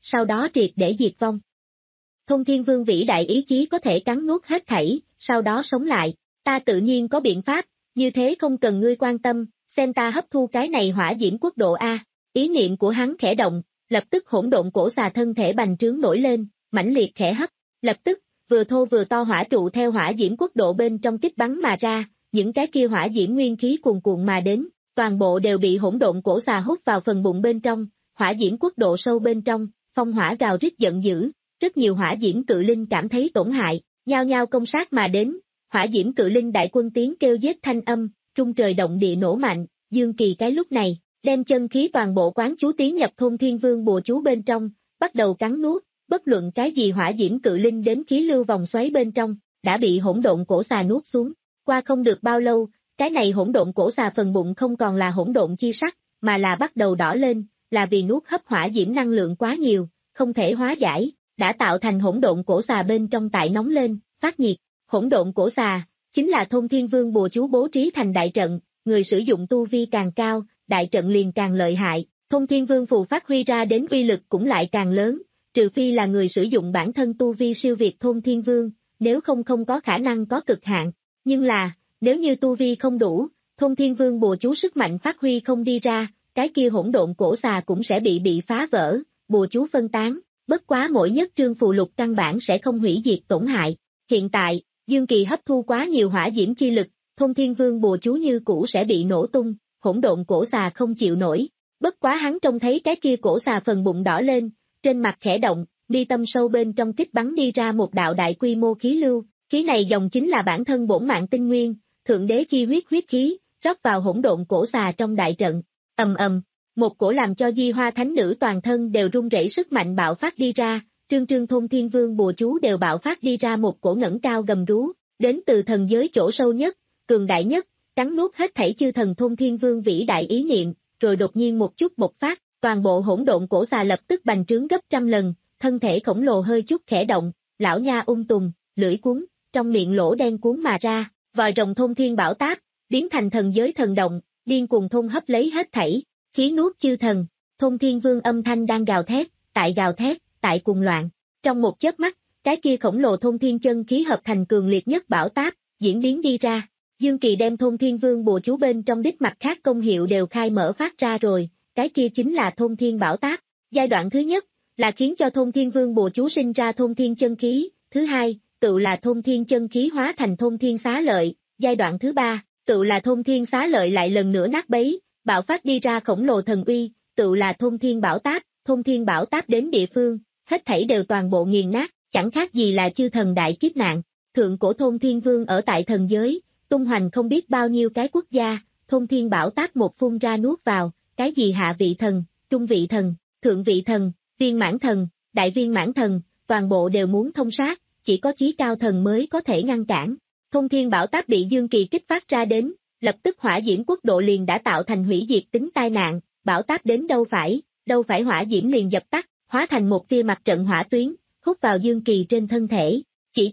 sau đó triệt để diệt vong. Thông Thiên Vương vĩ đại ý chí có thể cắn nuốt hết thảy, sau đó sống lại, ta tự nhiên có biện pháp, như thế không cần ngươi quan tâm, xem ta hấp thu cái này hỏa diễm quốc độ A. Ý niệm của hắn khẽ động, lập tức hỗn độn cổ xà thân thể bành trướng nổi lên, mãnh liệt khẽ hấp, lập tức, vừa thô vừa to hỏa trụ theo hỏa diễm quốc độ bên trong kích bắn mà ra, những cái kia hỏa diễm nguyên khí cuồn cuộn mà đến, toàn bộ đều bị hỗn độn cổ xà hút vào phần bụng bên trong, hỏa diễm quốc độ sâu bên trong, phong hỏa gào rít giận dữ, rất nhiều hỏa diễm cự linh cảm thấy tổn hại, nhao nhao công sát mà đến, hỏa diễm cự linh đại quân tiếng kêu giết thanh âm, trung trời động địa nổ mạnh, Dương Kỳ cái lúc này, đem chân khí toàn bộ quán chú tiến nhập Thông Thiên Vương bùa chú bên trong, bắt đầu cắn nuốt, bất luận cái gì hỏa diễm cự linh đến khí lưu vòng xoáy bên trong, đã bị hỗn độn cổ xà nuốt xuống. Qua không được bao lâu, cái này hỗn độn cổ xà phần bụng không còn là hỗn độn chi sắc, mà là bắt đầu đỏ lên, là vì nuốt hấp hỏa diễm năng lượng quá nhiều, không thể hóa giải, đã tạo thành hỗn độn cổ xà bên trong tại nóng lên, phát nhiệt. Hỗn độn cổ xà chính là Thông Thiên Vương bùa chú bố trí thành đại trận, người sử dụng tu vi càng cao, đại trận liền càng lợi hại, Thông Thiên Vương phù phát huy ra đến uy lực cũng lại càng lớn, trừ phi là người sử dụng bản thân tu vi siêu việt Thông Thiên Vương, nếu không không có khả năng có cực hạn. Nhưng là, nếu như tu vi không đủ, Thông Thiên Vương bùa chú sức mạnh phát huy không đi ra, cái kia hỗn độn cổ xà cũng sẽ bị bị phá vỡ, bùa chú phân tán, bất quá mỗi nhất trương phù lục căn bản sẽ không hủy diệt tổn hại. Hiện tại, Dương Kỳ hấp thu quá nhiều hỏa diễm chi lực, Thông Thiên Vương bùa chú như cũ sẽ bị nổ tung, hỗn độn cổ xà không chịu nổi. Bất quá hắn trông thấy cái kia cổ xà phần bụng đỏ lên, trên mặt khẽ động, mi tâm sâu bên trong kích bắn đi ra một đạo đại quy mô khí lưu, khí này dòng chính là bản thân bổn mạng tinh nguyên, thượng đế chi huyết huyết khí, rót vào hỗn độn cổ xà trong đại trận. Ầm ầm, một cổ làm cho Di Hoa Thánh Nữ toàn thân đều rung rẩy sức mạnh bạo phát đi ra, trương trương Thông Thiên Vương bùa chú đều bạo phát đi ra một cổ ngẩng cao gầm rú, đến từ thần giới chỗ sâu nhất, cường đại nhất, cắn nuốt hết thảy chư thần Thông Thiên Vương vĩ đại ý niệm, rồi đột nhiên một chút bộc phát, toàn bộ hỗn độn cổ xà lập tức bành trướng gấp trăm lần, thân thể khổng lồ hơi chút khẽ động, lão nha ung tùng, lưỡi cuốn, trong miệng lỗ đen cuốn mà ra, vòi rồng Thông Thiên Bảo Táp, biến thành thần giới thần động, điên cuồng thôn hấp lấy hết thảy, khí nuốt chư thần. Thông Thiên Vương âm thanh đang gào thét, tại gào thét, tại cuồng loạn. Trong một chớp mắt, cái kia khổng lồ Thông Thiên chân khí hợp thành cường liệt nhất bảo táp, diễn biến đi ra. Dương Kỳ đem Thông Thiên Vương bùa chú bên trong đích mặt khác công hiệu đều khai mở phát ra rồi, cái kia chính là Thông Thiên Bảo Táp. Giai đoạn thứ nhất là khiến cho Thông Thiên Vương bùa chú sinh ra Thông Thiên chân khí, thứ hai, tự là Thông Thiên chân khí hóa thành Thông Thiên xá lợi, giai đoạn thứ ba, tự là Thông Thiên xá lợi lại lần nữa nát bấy, bạo phát đi ra khổng lồ thần uy, tự là Thông Thiên Bảo Táp, Thông Thiên Bảo Táp đến địa phương, hết thảy đều toàn bộ nghiền nát, chẳng khác gì là chư thần đại kiếp nạn. Thượng cổ Thông Thiên Vương ở tại thần giới, tung hoành không biết bao nhiêu cái quốc gia, Thông Thiên Bảo Táp một phun ra nuốt vào, cái gì hạ vị thần, trung vị thần, thượng vị thần, viên mãn thần, đại viên mãn thần, toàn bộ đều muốn thông sát, chỉ có chí cao thần mới có thể ngăn cản. Thông Thiên Bảo Táp bị Dương Kỳ kích phát ra đến, lập tức hỏa diễm quốc độ liền đã tạo thành hủy diệt tính tai nạn, Bảo Táp đến đâu phải, đâu phải hỏa diễm liền dập tắt, hóa thành một tia mặt trận hỏa tuyến, hút vào Dương Kỳ trên thân thể. Chỉ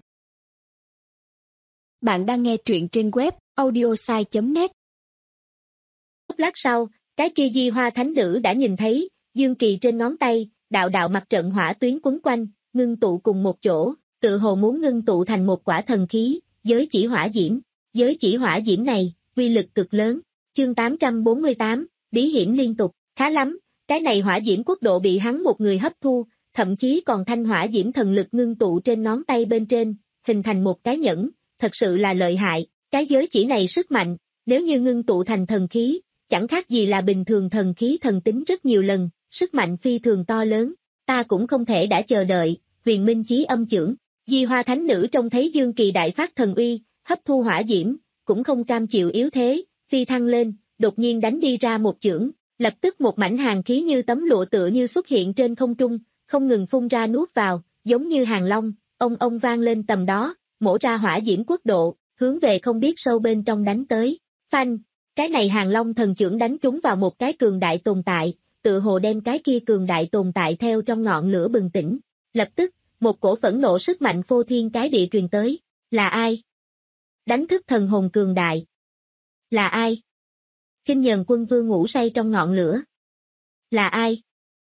Bạn đang nghe truyện trên web audiosai chấm net. Một lát sau, cái kia Di Hoa Thánh Nữ đã nhìn thấy, Dương Kỳ trên ngón tay, đạo đạo mặt trận hỏa tuyến quấn quanh, ngưng tụ cùng một chỗ, tự hồ muốn ngưng tụ thành một quả thần khí, giới chỉ hỏa diễm. Giới chỉ hỏa diễm này, uy lực cực lớn. Chương tám trăm bốn mươi tám, bí hiểm liên tục, khá lắm, cái này hỏa diễm quốc độ bị hắn một người hấp thu, thậm chí còn thanh hỏa diễm thần lực ngưng tụ trên ngón tay bên trên, hình thành một cái nhẫn, thật sự là lợi hại, cái giới chỉ này sức mạnh, nếu như ngưng tụ thành thần khí, chẳng khác gì là bình thường thần khí thần tính rất nhiều lần, sức mạnh phi thường to lớn, ta cũng không thể đã chờ đợi, huyền minh chí âm chưởng. Di Hoa Thánh Nữ trông thấy Dương Kỳ đại phát thần uy, hấp thu hỏa diễm, cũng không cam chịu yếu thế, phi thăng lên, đột nhiên đánh đi ra một chưởng, lập tức một mảnh hàng khí như tấm lụa tựa như xuất hiện trên không trung, không ngừng phun ra nuốt vào, giống như hàng long, ông ông vang lên tầm đó, mổ ra hỏa diễm quốc độ, hướng về không biết sâu bên trong đánh tới. Phanh, cái này hàng long thần chưởng đánh trúng vào một cái cường đại tồn tại, tự hồ đem cái kia cường đại tồn tại theo trong ngọn lửa bừng tỉnh. Lập tức, một cổ phẫn nộ sức mạnh phô thiên cái địa truyền tới. Là ai? Đánh thức thần hồn cường đại. Là ai? Kinh Nhờn Quân Vương ngủ say trong ngọn lửa. Là ai?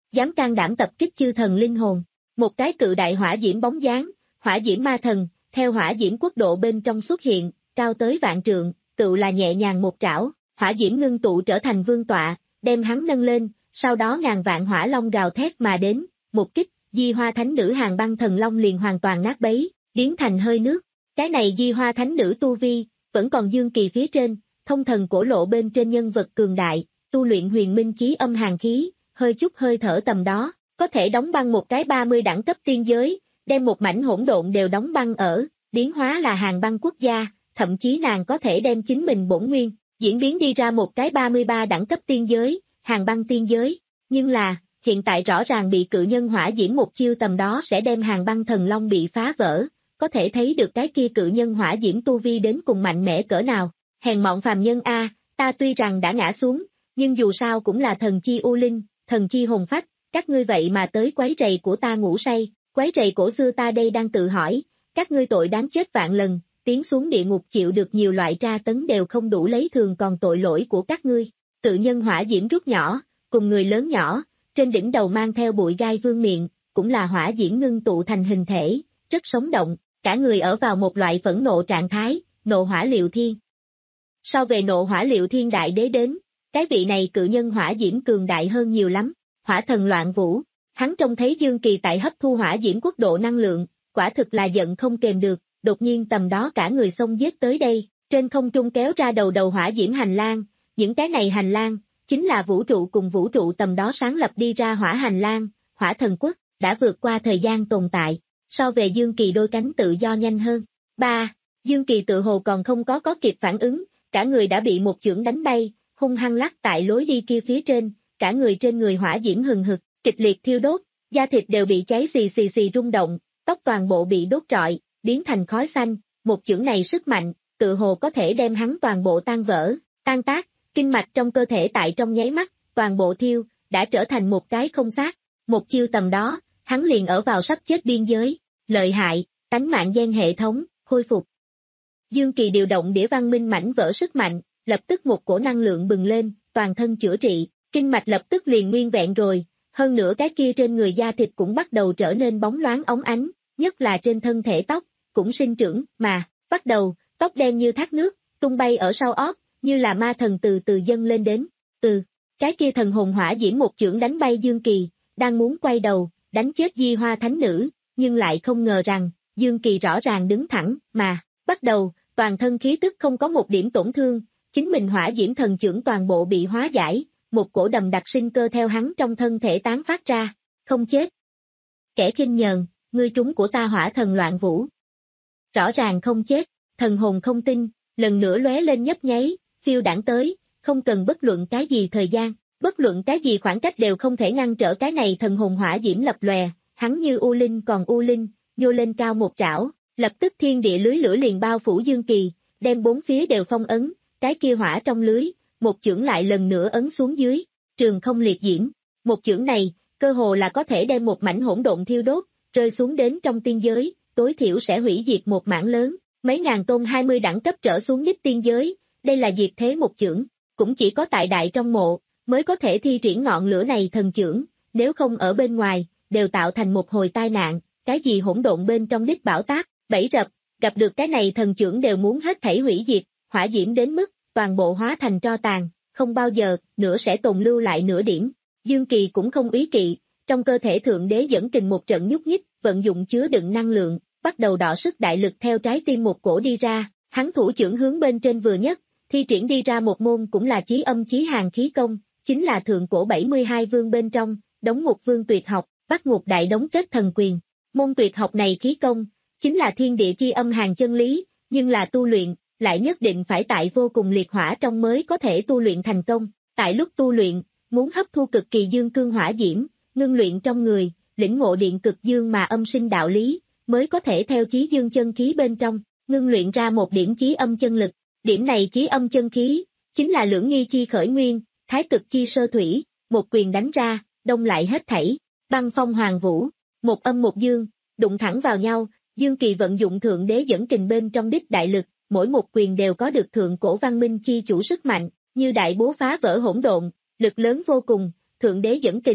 dám can đảm tập kích chư thần linh hồn. Một cái cự đại hỏa diễm bóng dáng, hỏa diễm ma thần, theo hỏa diễm quốc độ bên trong xuất hiện, cao tới vạn trượng, tự là nhẹ nhàng một trảo, hỏa diễm ngưng tụ trở thành vương tọa, đem hắn nâng lên, sau đó ngàn vạn hỏa long gào thét mà đến, một kích, Di Hoa Thánh Nữ Hàng Băng Thần Long liền hoàn toàn nát bấy, biến thành hơi nước. Cái này Di Hoa Thánh Nữ tu vi, vẫn còn dương kỳ phía trên, thông thần cổ lộ bên trên nhân vật cường đại, tu luyện huyền minh chí âm hàn khí, hơi chút hơi thở tầm đó, có thể đóng băng một cái ba mươi đẳng cấp tiên giới, đem một mảnh hỗn độn đều đóng băng ở, biến hóa là hàng băng quốc gia, thậm chí nàng có thể đem chính mình bổn nguyên, diễn biến đi ra một cái ba mươi ba đẳng cấp tiên giới, hàng băng tiên giới, nhưng là, hiện tại rõ ràng bị cự nhân hỏa diễm một chiêu tầm đó sẽ đem hàng băng thần long bị phá vỡ, có thể thấy được cái kia cự nhân hỏa diễm tu vi đến cùng mạnh mẽ cỡ nào, hèn mọn phàm nhân a, ta tuy rằng đã ngã xuống, nhưng dù sao cũng là thần chi u linh, thần chi hồn phách, các ngươi vậy mà tới quấy rầy của ta ngủ say, quấy rầy cổ xưa ta đây đang tự hỏi, các ngươi tội đáng chết vạn lần, tiến xuống địa ngục chịu được nhiều loại tra tấn đều không đủ lấy thường còn tội lỗi của các ngươi. Tự nhân hỏa diễm rút nhỏ, cùng người lớn nhỏ, trên đỉnh đầu mang theo bụi gai vương miệng, cũng là hỏa diễm ngưng tụ thành hình thể, rất sống động, cả người ở vào một loại phẫn nộ trạng thái, nộ hỏa liệu thiên. So về nộ hỏa liệu thiên đại đế đến, cái vị này cự nhân hỏa diễm cường đại hơn nhiều lắm, hỏa thần loạn vũ, hắn trông thấy Dương Kỳ tại hấp thu hỏa diễm quốc độ năng lượng, quả thực là giận không kềm được, đột nhiên tầm đó cả người xông giết tới đây, trên không trung kéo ra đầu đầu hỏa diễm hành lang, những cái này hành lang, chính là vũ trụ cùng vũ trụ tầm đó sáng lập đi ra hỏa hành lang, hỏa thần quốc, đã vượt qua thời gian tồn tại, so về Dương Kỳ đôi cánh tự do nhanh hơn. ba. Dương Kỳ tự hồ còn không có có kịp phản ứng, cả người đã bị một chưởng đánh bay, hung hăng lắc tại lối đi kia phía trên, cả người trên người hỏa diễm hừng hực, kịch liệt thiêu đốt, da thịt đều bị cháy xì xì xì rung động, tóc toàn bộ bị đốt trọi, biến thành khói xanh, một chưởng này sức mạnh, tự hồ có thể đem hắn toàn bộ tan vỡ, tan tác, kinh mạch trong cơ thể tại trong nháy mắt, toàn bộ thiêu, đã trở thành một cái không xác, một chiêu tầm đó, hắn liền ở vào sắp chết biên giới, lợi hại, tánh mạng gen hệ thống, khôi phục. Dương Kỳ điều động đĩa văn minh mảnh vỡ sức mạnh, lập tức một cổ năng lượng bừng lên, toàn thân chữa trị, kinh mạch lập tức liền nguyên vẹn rồi, hơn nữa cái kia trên người da thịt cũng bắt đầu trở nên bóng loáng óng ánh, nhất là trên thân thể tóc, cũng sinh trưởng, mà, bắt đầu, tóc đen như thác nước, tung bay ở sau ót, như là ma thần từ từ dâng lên đến, từ, cái kia thần hồn hỏa diễm một chưởng đánh bay Dương Kỳ, đang muốn quay đầu, đánh chết Di Hoa Thánh Nữ, nhưng lại không ngờ rằng, Dương Kỳ rõ ràng đứng thẳng, mà, bắt đầu, toàn thân khí tức không có một điểm tổn thương, chính mình hỏa diễm thần chưởng toàn bộ bị hóa giải, một cổ đầm đặc sinh cơ theo hắn trong thân thể tán phát ra, không chết. Kẻ khinh nhờn, ngươi trúng của ta hỏa thần loạn vũ. Rõ ràng không chết, thần hồn không tin, lần nữa lóe lên nhấp nháy, phiêu đảng tới, không cần bất luận cái gì thời gian, bất luận cái gì khoảng cách đều không thể ngăn trở cái này thần hồn hỏa diễm lập lòe, hắn như u linh còn u linh, nhô lên cao một trảo, lập tức thiên địa lưới lửa liền bao phủ Dương Kỳ, đem bốn phía đều phong ấn, cái kia hỏa trong lưới, một chưởng lại lần nữa ấn xuống dưới, trường không liệt diễm, một chưởng này, cơ hồ là có thể đem một mảnh hỗn độn thiêu đốt, rơi xuống đến trong tiên giới, tối thiểu sẽ hủy diệt một mảng lớn, mấy ngàn tôn hai mươi đẳng cấp trở xuống đích tiên giới, đây là diệt thế một chưởng, cũng chỉ có tại đại trong mộ, mới có thể thi triển ngọn lửa này thần chưởng, nếu không ở bên ngoài, đều tạo thành một hồi tai nạn, cái gì hỗn độn bên trong đích bảo tác, bẫy rập, gặp được cái này thần chưởng đều muốn hết thảy hủy diệt, hỏa diễm đến mức, toàn bộ hóa thành tro tàn, không bao giờ, nữa sẽ tồn lưu lại nửa điểm. Dương Kỳ cũng không ý kỵ, trong cơ thể thượng đế dẫn kình một trận nhúc nhích, vận dụng chứa đựng năng lượng, bắt đầu đọ sức đại lực theo trái tim một cổ đi ra, hắn thủ chưởng hướng bên trên vừa nhất, thi triển đi ra một môn cũng là chí âm chí hàn khí công, chính là thượng cổ bảy mươi hai vương bên trong, đống ngục vương tuyệt học, bắt ngục đại đống kết thần quyền. Môn tuyệt học này khí công, chính là thiên địa chi âm hàn chân lý, nhưng là tu luyện, lại nhất định phải tại vô cùng liệt hỏa trong mới có thể tu luyện thành công. Tại lúc tu luyện, muốn hấp thu cực kỳ dương cương hỏa diễm, ngưng luyện trong người, lĩnh ngộ điện cực dương mà âm sinh đạo lý, mới có thể theo chí dương chân khí bên trong, ngưng luyện ra một điểm chí âm chân lực. Điểm này chí âm chân khí, chính là lưỡng nghi chi khởi nguyên, thái cực chi sơ thủy, một quyền đánh ra, đông lại hết thảy, băng phong hoàng vũ, một âm một dương, đụng thẳng vào nhau, Dương Kỳ vận dụng thượng đế dẫn kình bên trong đích đại lực, mỗi một quyền đều có được thượng cổ văn minh chi chủ sức mạnh, như đại búa phá vỡ hỗn độn, lực lớn vô cùng, thượng đế dẫn kình,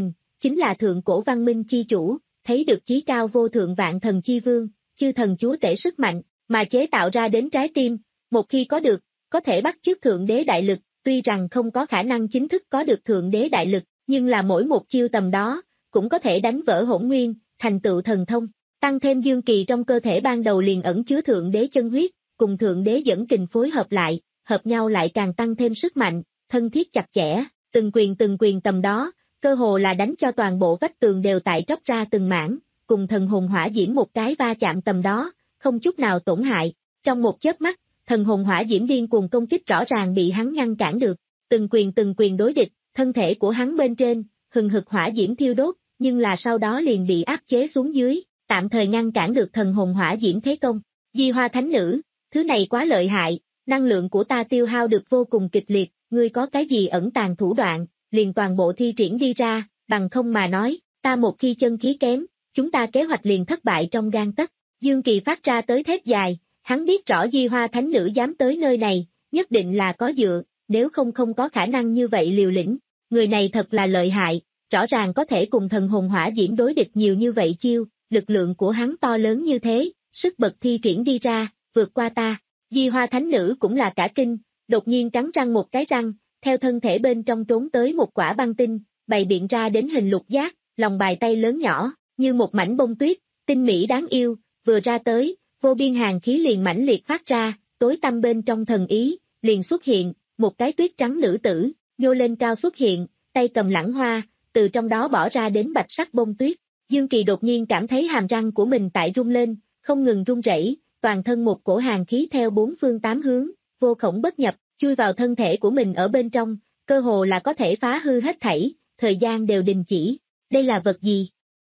chính là thượng cổ văn minh chi chủ, thấy được chí cao vô thượng vạn thần chi vương, chư thần chúa tể sức mạnh, mà chế tạo ra đến trái tim, một khi có được, có thể bắt chước thượng đế đại lực, tuy rằng không có khả năng chính thức có được thượng đế đại lực, nhưng là mỗi một chiêu tầm đó, cũng có thể đánh vỡ hỗn nguyên, thành tựu thần thông, tăng thêm dương kỳ trong cơ thể ban đầu liền ẩn chứa thượng đế chân huyết, cùng thượng đế dẫn kình phối hợp lại, hợp nhau lại càng tăng thêm sức mạnh, thân thiết chặt chẽ, từng quyền từng quyền tầm đó, cơ hồ là đánh cho toàn bộ vách tường đều tại tróc ra từng mảng, cùng thần hồn hỏa diễm một cái va chạm tầm đó, không chút nào tổn hại. Trong một chớp mắt, thần hồn hỏa diễm điên cuồng công kích rõ ràng bị hắn ngăn cản được, từng quyền từng quyền đối địch, thân thể của hắn bên trên, hừng hực hỏa diễm thiêu đốt, nhưng là sau đó liền bị áp chế xuống dưới, tạm thời ngăn cản được thần hồn hỏa diễm thế công. Di Hoa Thánh Nữ, thứ này quá lợi hại, năng lượng của ta tiêu hao được vô cùng kịch liệt, ngươi có cái gì ẩn tàng thủ đoạn, liền toàn bộ thi triển đi ra, bằng không mà nói, ta một khi chân khí kém, chúng ta kế hoạch liền thất bại trong gang tấc. Dương Kỳ phát ra tới thét dài, hắn biết rõ Di Hoa Thánh Nữ dám tới nơi này, nhất định là có dựa, nếu không không có khả năng như vậy liều lĩnh. Người này thật là lợi hại, rõ ràng có thể cùng thần hồn hỏa diễm đối địch nhiều như vậy chiêu, lực lượng của hắn to lớn như thế, sức bật thi triển đi ra, vượt qua ta. Di Hoa Thánh Nữ cũng là cả kinh, đột nhiên cắn răng một cái răng, theo thân thể bên trong trốn tới một quả băng tinh, bày biện ra đến hình lục giác, lòng bàn tay lớn nhỏ, như một mảnh bông tuyết, tinh mỹ đáng yêu, vừa ra tới, vô biên hàn khí liền mãnh liệt phát ra, tối tăm bên trong thần ý, liền xuất hiện, một cái tuyết trắng nữ tử, nhô lên cao xuất hiện, tay cầm lẵng hoa, từ trong đó bỏ ra đến bạch sắc bông tuyết. Dương Kỳ đột nhiên cảm thấy hàm răng của mình tại rung lên, không ngừng run rẩy, toàn thân một cổ hàn khí theo bốn phương tám hướng, vô khổng bất nhập, chui vào thân thể của mình ở bên trong, cơ hồ là có thể phá hư hết thảy, thời gian đều đình chỉ. Đây là vật gì?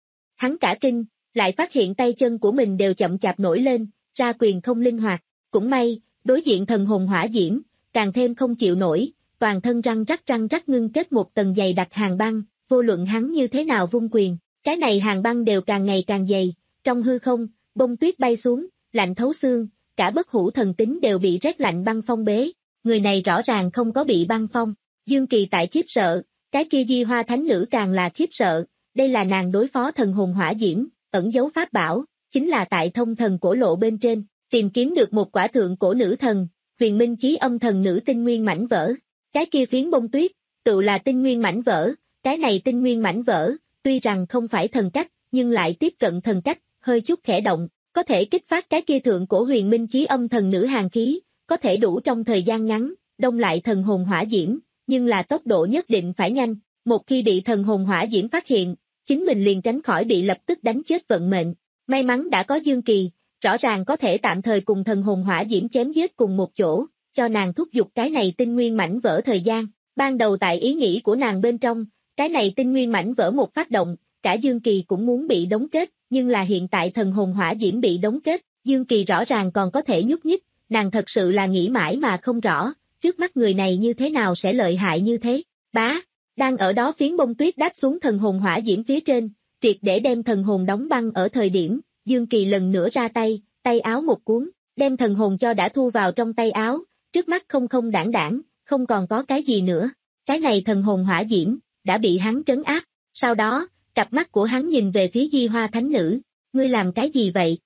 Hắn cả kinh, lại phát hiện tay chân của mình đều chậm chạp nổi lên, ra quyền không linh hoạt. Cũng may, đối diện thần hồn hỏa diễm, càng thêm không chịu nổi, toàn thân răng rắc răng rắc ngưng kết một tầng dày đặc hàng băng, vô luận hắn như thế nào vung quyền, cái này hàng băng đều càng ngày càng dày, trong hư không, bông tuyết bay xuống, lạnh thấu xương, cả bất hủ thần tính đều bị rét lạnh băng phong bế. Người này rõ ràng không có bị băng phong. Dương Kỳ tại khiếp sợ, cái kia Di Hoa Thánh Nữ càng là khiếp sợ, đây là nàng đối phó thần hồn hỏa diễm, ẩn giấu pháp bảo, chính là tại thông thần cổ lộ bên trên, tìm kiếm được một quả thượng cổ nữ thần, huyền minh chí âm thần nữ tinh nguyên mảnh vỡ. Cái kia phiến bông tuyết, tự là tinh nguyên mảnh vỡ, cái này tinh nguyên mảnh vỡ, tuy rằng không phải thần cách, nhưng lại tiếp cận thần cách, hơi chút khẽ động, có thể kích phát cái kia thượng cổ huyền minh chí âm thần nữ hàn khí, có thể đủ trong thời gian ngắn, đông lại thần hồn hỏa diễm, nhưng là tốc độ nhất định phải nhanh, một khi bị thần hồn hỏa diễm phát hiện, chính mình liền tránh khỏi bị lập tức đánh chết vận mệnh. May mắn đã có Dương Kỳ, rõ ràng có thể tạm thời cùng thần hồn hỏa diễm chém giết cùng một chỗ, cho nàng thúc giục cái này tinh nguyên mảnh vỡ thời gian. Ban đầu tại ý nghĩ của nàng bên trong, cái này tinh nguyên mảnh vỡ một phát động, cả Dương Kỳ cũng muốn bị đóng kết, nhưng là hiện tại thần hồn hỏa diễm bị đóng kết, Dương Kỳ rõ ràng còn có thể nhúc nhích, nàng thật sự là nghĩ mãi mà không rõ, trước mắt người này như thế nào sẽ lợi hại như thế. Bá, đang ở đó phiến bông tuyết đáp xuống thần hồn hỏa diễm phía trên, triệt để đem thần hồn đóng băng ở thời điểm, Dương Kỳ lần nữa ra tay, tay áo một cuốn, đem thần hồn cho đã thu vào trong tay áo, trước mắt không không đảng đảng, không còn có cái gì nữa. Cái này thần hồn hỏa diễm, đã bị hắn trấn áp, sau đó, cặp mắt của hắn nhìn về phía Di Hoa Thánh Nữ, ngươi làm cái gì vậy?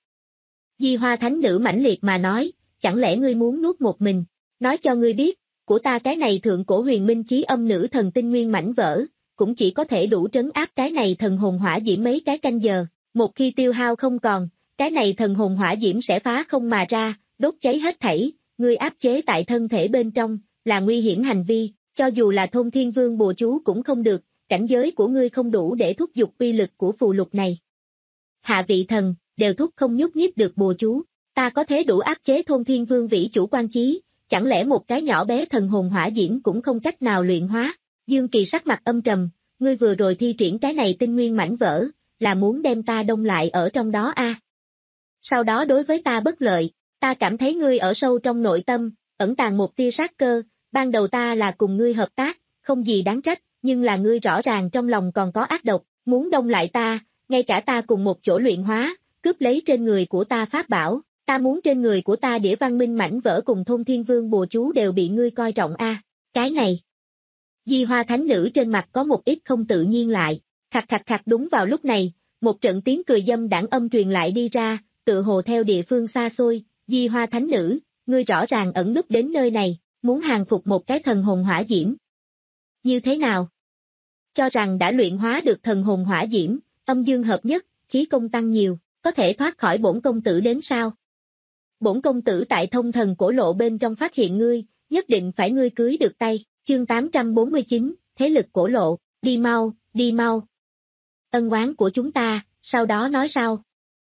Di Hoa Thánh Nữ mãnh liệt mà nói, chẳng lẽ ngươi muốn nuốt một mình, nói cho ngươi biết, của ta cái này thượng cổ huyền minh chí âm nữ thần tinh nguyên mảnh vỡ, cũng chỉ có thể đủ trấn áp cái này thần hồn hỏa diễm mấy cái canh giờ, một khi tiêu hao không còn, cái này thần hồn hỏa diễm sẽ phá không mà ra, đốt cháy hết thảy, ngươi áp chế tại thân thể bên trong, là nguy hiểm hành vi, cho dù là thôn thiên vương bùa chú cũng không được, cảnh giới của ngươi không đủ để thúc giục uy lực của phù lục này. Hạ vị thần, đều thúc không nhúc nhích được bùa chú, ta có thế đủ áp chế thôn thiên vương vĩ chủ quan chí, chẳng lẽ một cái nhỏ bé thần hồn hỏa diễm cũng không cách nào luyện hóa? Dương Kỳ sắc mặt âm trầm, ngươi vừa rồi thi triển cái này tinh nguyên mảnh vỡ, là muốn đem ta đông lại ở trong đó a? À? Sau đó đối với ta bất lợi, ta cảm thấy ngươi ở sâu trong nội tâm, ẩn tàng một tia sát cơ, ban đầu ta là cùng ngươi hợp tác, không gì đáng trách, nhưng là ngươi rõ ràng trong lòng còn có ác độc, muốn đông lại ta, ngay cả ta cùng một chỗ luyện hóa, cướp lấy trên người của ta pháp bảo, ta muốn trên người của ta đĩa văn minh mảnh vỡ cùng thôn thiên vương bùa chú đều bị ngươi coi trọng a. À, cái này. Di Hoa Thánh Nữ trên mặt có một ít không tự nhiên lại, Khặt khặt khặt đúng vào lúc này, một trận tiếng cười dâm đãng âm truyền lại đi ra, tự hồ theo địa phương xa xôi, Di Hoa Thánh Nữ, ngươi rõ ràng ẩn núp đến nơi này, muốn hàng phục một cái thần hồn hỏa diễm. Như thế nào? Cho rằng đã luyện hóa được thần hồn hỏa diễm, âm dương hợp nhất, khí công tăng nhiều, có thể thoát khỏi bổn công tử đến sao? Bổn công tử tại thông thần cổ lộ bên trong phát hiện ngươi, nhất định phải ngươi cưới được tay, chương tám trăm bốn mươi chín, thế lực cổ lộ, đi mau, đi mau. Ân oán của chúng ta, sau đó nói sao?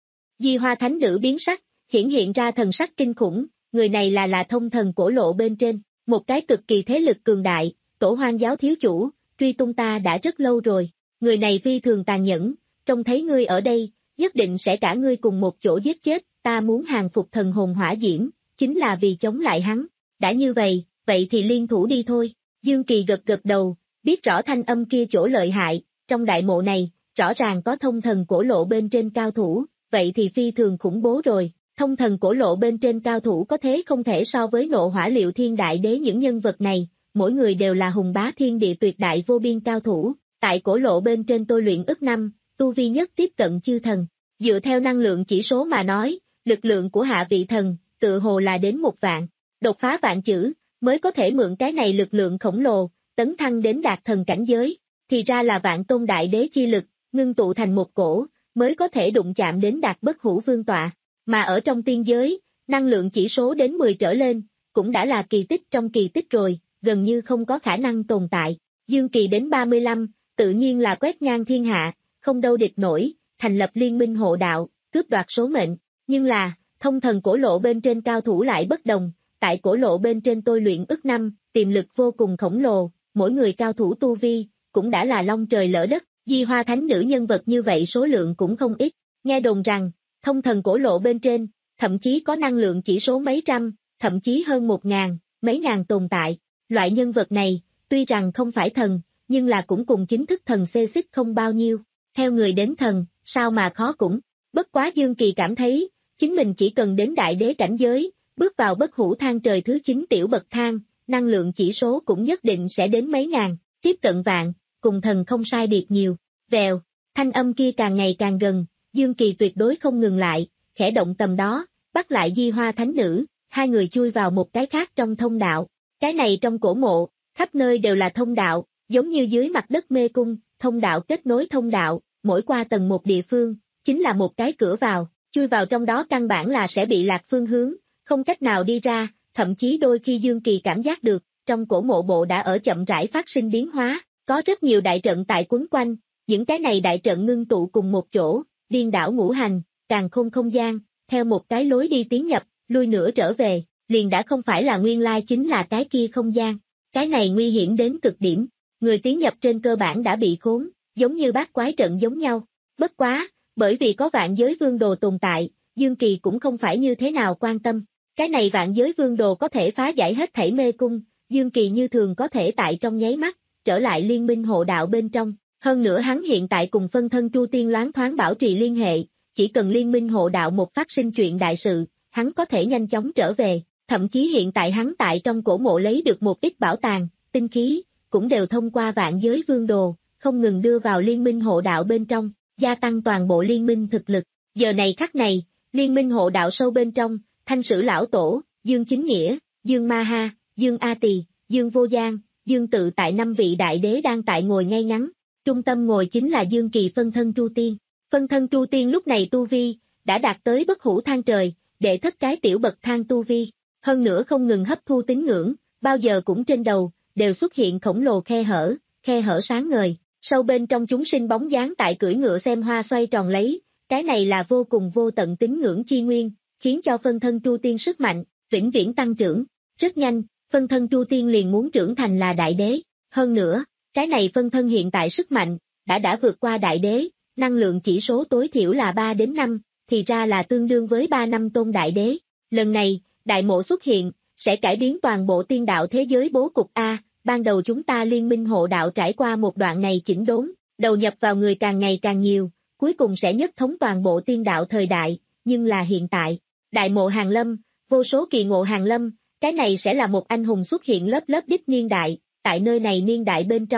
Di Hoa Thánh Nữ biến sắc, hiển hiện ra thần sắc kinh khủng, người này là là thông thần cổ lộ bên trên, một cái cực kỳ thế lực cường đại, Tổ Hoang giáo thiếu chủ, truy tung ta đã rất lâu rồi, người này phi thường tàn nhẫn, trông thấy ngươi ở đây, nhất định sẽ cả ngươi cùng một chỗ giết chết, ta muốn hàng phục thần hồn hỏa diễm, chính là vì chống lại hắn, đã như vậy, vậy thì liên thủ đi thôi, Dương Kỳ gật gật đầu, biết rõ thanh âm kia chỗ lợi hại, trong đại mộ này, rõ ràng có thông thần cổ lộ bên trên cao thủ, vậy thì phi thường khủng bố rồi, thông thần cổ lộ bên trên cao thủ có thế không thể so với Nộ Hỏa Liệu Thiên Đại Đế những nhân vật này, mỗi người đều là hùng bá thiên địa tuyệt đại vô biên cao thủ, tại cổ lộ bên trên tôi luyện ức năm, tu vi nhất tiếp cận chư thần, dựa theo năng lượng chỉ số mà nói, lực lượng của hạ vị thần, tự hồ là đến một vạn, đột phá vạn chữ, mới có thể mượn cái này lực lượng khổng lồ, tấn thăng đến đạt thần cảnh giới, thì ra là vạn tôn đại đế chi lực, ngưng tụ thành một cổ, mới có thể đụng chạm đến đạt bất hủ vương tọa, mà ở trong tiên giới, năng lượng chỉ số đến mười trở lên, cũng đã là kỳ tích trong kỳ tích rồi, gần như không có khả năng tồn tại, Dương Kỳ đến ba mươi lăm, tự nhiên là quét ngang thiên hạ, không đâu địch nổi, thành lập liên minh hộ đạo, cướp đoạt số mệnh, nhưng là, thông thần cổ lộ bên trên cao thủ lại bất đồng, tại cổ lộ bên trên tôi luyện ức năm, tiềm lực vô cùng khổng lồ, mỗi người cao thủ tu vi, cũng đã là long trời lỡ đất, Di Hoa Thánh Nữ nhân vật như vậy số lượng cũng không ít, nghe đồn rằng, thông thần cổ lộ bên trên, thậm chí có năng lượng chỉ số mấy trăm, thậm chí hơn một ngàn, mấy ngàn tồn tại, loại nhân vật này, tuy rằng không phải thần, nhưng là cũng cùng chính thức thần xê xích không bao nhiêu, theo người đến thần, sao mà khó cũng, bất quá Dương Kỳ cảm thấy, chính mình chỉ cần đến đại đế cảnh giới, bước vào bất hủ thang trời thứ chín tiểu bậc thang, năng lượng chỉ số cũng nhất định sẽ đến mấy ngàn, tiếp cận vạn, cùng thần không sai biệt nhiều, vèo, thanh âm kia càng ngày càng gần, Dương Kỳ tuyệt đối không ngừng lại, khẽ động tầm đó, bắt lại Di Hoa Thánh Nữ, hai người chui vào một cái khác trong thông đạo, cái này trong cổ mộ, khắp nơi đều là thông đạo, giống như dưới mặt đất mê cung, thông đạo kết nối thông đạo, mỗi qua tầng một địa phương, chính là một cái cửa vào, chui vào trong đó căn bản là sẽ bị lạc phương hướng, không cách nào đi ra, thậm chí đôi khi Dương Kỳ cảm giác được, trong cổ mộ bộ đã ở chậm rãi phát sinh biến hóa, có rất nhiều đại trận tại quấn quanh, những cái này đại trận ngưng tụ cùng một chỗ, điên đảo ngũ hành, càn khôn không gian, theo một cái lối đi tiến nhập, lui nữa trở về, liền đã không phải là nguyên lai chính là cái kia không gian, cái này nguy hiểm đến cực điểm, người tiến nhập trên cơ bản đã bị khốn, giống như bát quái trận giống nhau, bất quá, bởi vì có vạn giới vương đồ tồn tại, Dương Kỳ cũng không phải như thế nào quan tâm, cái này vạn giới vương đồ có thể phá giải hết thảy mê cung, Dương Kỳ như thường có thể tại trong nháy mắt, trở lại liên minh hộ đạo bên trong, hơn nữa hắn hiện tại cùng phân thân Chu Tiên loáng thoáng bảo trì liên hệ, chỉ cần liên minh hộ đạo một phát sinh chuyện đại sự, hắn có thể nhanh chóng trở về, thậm chí hiện tại hắn tại trong cổ mộ lấy được một ít bảo tàng, tinh khí, cũng đều thông qua vạn giới vương đồ, không ngừng đưa vào liên minh hộ đạo bên trong, gia tăng toàn bộ liên minh thực lực, giờ này khắc này, liên minh hộ đạo sâu bên trong, Thanh Sử Lão Tổ, Dương Chính Nghĩa, Dương Ma Ha, Dương A Tỳ, Dương Vô Giang, Dương Tự tại năm vị đại đế đang tại ngồi ngay ngắn, trung tâm ngồi chính là Dương Kỳ phân thân Chu Tiên. Phân thân Chu Tiên lúc này tu vi, đã đạt tới bất hủ thang trời, đệ thất cái tiểu bậc thang tu vi, hơn nữa không ngừng hấp thu tín ngưỡng, bao giờ cũng trên đầu, đều xuất hiện khổng lồ khe hở, khe hở sáng ngời, sâu bên trong chúng sinh bóng dáng tại cưỡi ngựa xem hoa xoay tròn lấy, cái này là vô cùng vô tận tín ngưỡng chi nguyên, khiến cho phân thân Chu Tiên sức mạnh, vĩnh viễn tăng trưởng, rất nhanh, phân thân Chu Tiên liền muốn trưởng thành là đại đế, hơn nữa, cái này phân thân hiện tại sức mạnh, đã đã vượt qua đại đế, năng lượng chỉ số tối thiểu là ba đến năm, thì ra là tương đương với ba năm tôn đại đế, lần này, đại mộ xuất hiện, sẽ cải biến toàn bộ tiên đạo thế giới bố cục A, ban đầu chúng ta liên minh hộ đạo trải qua một đoạn này chỉnh đốn, đầu nhập vào người càng ngày càng nhiều, cuối cùng sẽ nhất thống toàn bộ tiên đạo thời đại, nhưng là hiện tại, đại mộ hàng lâm, vô số kỳ ngộ hàng lâm, cái này sẽ là một anh hùng xuất hiện lớp lớp đích niên đại, tại nơi này niên đại bên trong,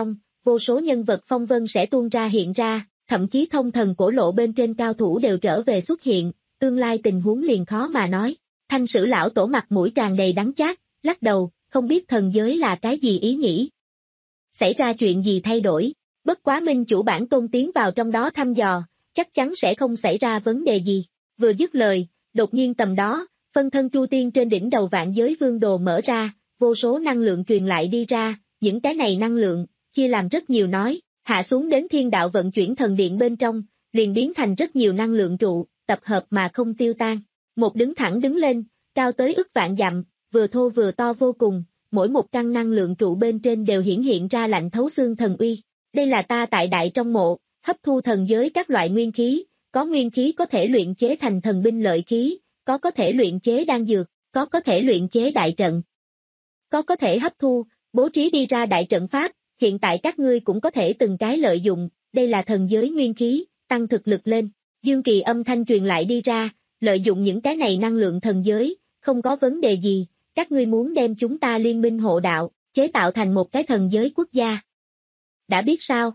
vô số nhân vật phong vân sẽ tuôn ra hiện ra, thậm chí thông thần cổ lộ bên trên cao thủ đều trở về xuất hiện, tương lai tình huống liền khó mà nói. Thanh Sử lão tổ mặt mũi tràn đầy đắng chát, lắc đầu, không biết thần giới là cái gì ý nghĩ. Xảy ra chuyện gì thay đổi, bất quá minh chủ bản tôn tiến vào trong đó thăm dò, chắc chắn sẽ không xảy ra vấn đề gì. Vừa dứt lời, đột nhiên tầm đó, phân thân Tru Tiên trên đỉnh đầu vạn giới vương đồ mở ra, vô số năng lượng truyền lại đi ra, những cái này năng lượng, chia làm rất nhiều nói, hạ xuống đến thiên đạo vận chuyển thần điện bên trong, liền biến thành rất nhiều năng lượng trụ, tập hợp mà không tiêu tan. Một đứng thẳng đứng lên, cao tới ức vạn dặm, vừa thô vừa to vô cùng, mỗi một căn năng lượng trụ bên trên đều hiển hiện ra lạnh thấu xương thần uy. Đây là ta tại đại trong mộ, hấp thu thần giới các loại nguyên khí, có nguyên khí có thể luyện chế thành thần binh lợi khí, có có thể luyện chế đan dược, có có thể luyện chế đại trận, có có thể hấp thu, bố trí đi ra đại trận pháp, hiện tại các ngươi cũng có thể từng cái lợi dụng, đây là thần giới nguyên khí, tăng thực lực lên. Dương Kỳ âm thanh truyền lại đi ra, lợi dụng những cái này năng lượng thần giới, không có vấn đề gì, các ngươi muốn đem chúng ta liên minh hộ đạo, chế tạo thành một cái thần giới quốc gia. Đã biết sao?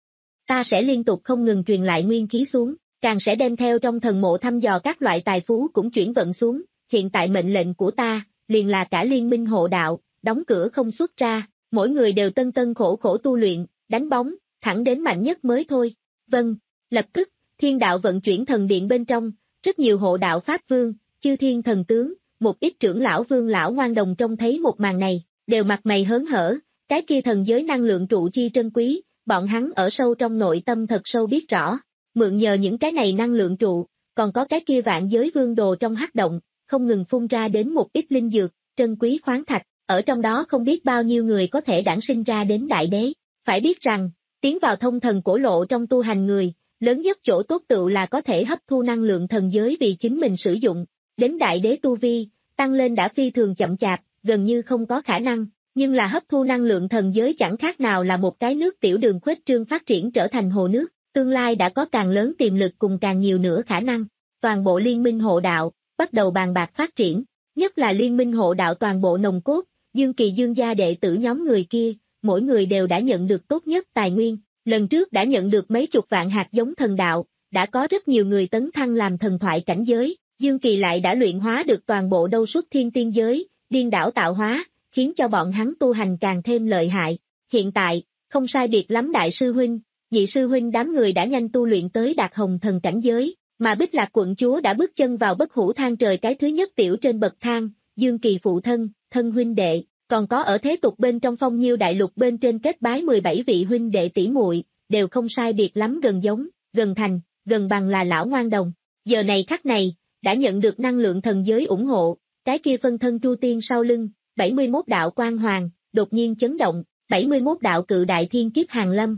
Ta sẽ liên tục không ngừng truyền lại nguyên khí xuống, càng sẽ đem theo trong thần mộ thăm dò các loại tài phú cũng chuyển vận xuống, hiện tại mệnh lệnh của ta, liền là cả liên minh hộ đạo, đóng cửa không xuất ra, mỗi người đều tân tân khổ khổ tu luyện, đánh bóng, thẳng đến mạnh nhất mới thôi. Vâng, lập tức, thiên đạo vận chuyển thần điện bên trong, rất nhiều hộ đạo pháp vương, chư thiên thần tướng, một ít trưởng lão vương lão ngoan đồng trông thấy một màn này, đều mặt mày hớn hở, cái kia thần giới năng lượng trụ chi trân quý, bọn hắn ở sâu trong nội tâm thật sâu biết rõ, mượn nhờ những cái này năng lượng trụ, còn có cái kia vạn giới vương đồ trong hắc động, không ngừng phun ra đến một ít linh dược, trân quý khoáng thạch, ở trong đó không biết bao nhiêu người có thể đản sinh ra đến đại đế. Phải biết rằng, tiến vào thông thần cổ lộ trong tu hành người, lớn nhất chỗ tốt tựu là có thể hấp thu năng lượng thần giới vì chính mình sử dụng, đến đại đế tu vi, tăng lên đã phi thường chậm chạp, gần như không có khả năng, nhưng là hấp thu năng lượng thần giới chẳng khác nào là một cái nước tiểu đường khuếch trương phát triển trở thành hồ nước, tương lai đã có càng lớn tiềm lực cùng càng nhiều nữa khả năng. Toàn bộ liên minh hộ đạo, bắt đầu bàn bạc phát triển, nhất là liên minh hộ đạo toàn bộ nồng cốt, Dương Kỳ Dương gia đệ tử nhóm người kia, mỗi người đều đã nhận được tốt nhất tài nguyên, lần trước đã nhận được mấy chục vạn hạt giống thần đạo, đã có rất nhiều người tấn thăng làm thần thoại cảnh giới, Dương Kỳ lại đã luyện hóa được toàn bộ đâu xuất thiên tiên giới, điên đảo tạo hóa, khiến cho bọn hắn tu hành càng thêm lợi hại. Hiện tại, không sai biệt lắm đại sư huynh, nhị sư huynh đám người đã nhanh tu luyện tới đạt hồng thần cảnh giới, mà Bích Lạc quận chúa đã bước chân vào bất hủ thang trời cái thứ nhất tiểu trên bậc thang, Dương Kỳ phụ thân, thân huynh đệ, còn có ở thế tục bên trong phong nhiêu đại lục bên trên kết bái mười bảy vị huynh đệ tỷ muội, đều không sai biệt lắm gần giống, gần thành, gần bằng là lão ngoan đồng. Giờ này khắc này, đã nhận được năng lượng thần giới ủng hộ, cái kia phân thân Tru Tiên sau lưng, bảy mươi mốt đạo quang hoàng, đột nhiên chấn động, bảy mươi mốt đạo cự đại thiên kiếp hàng lâm.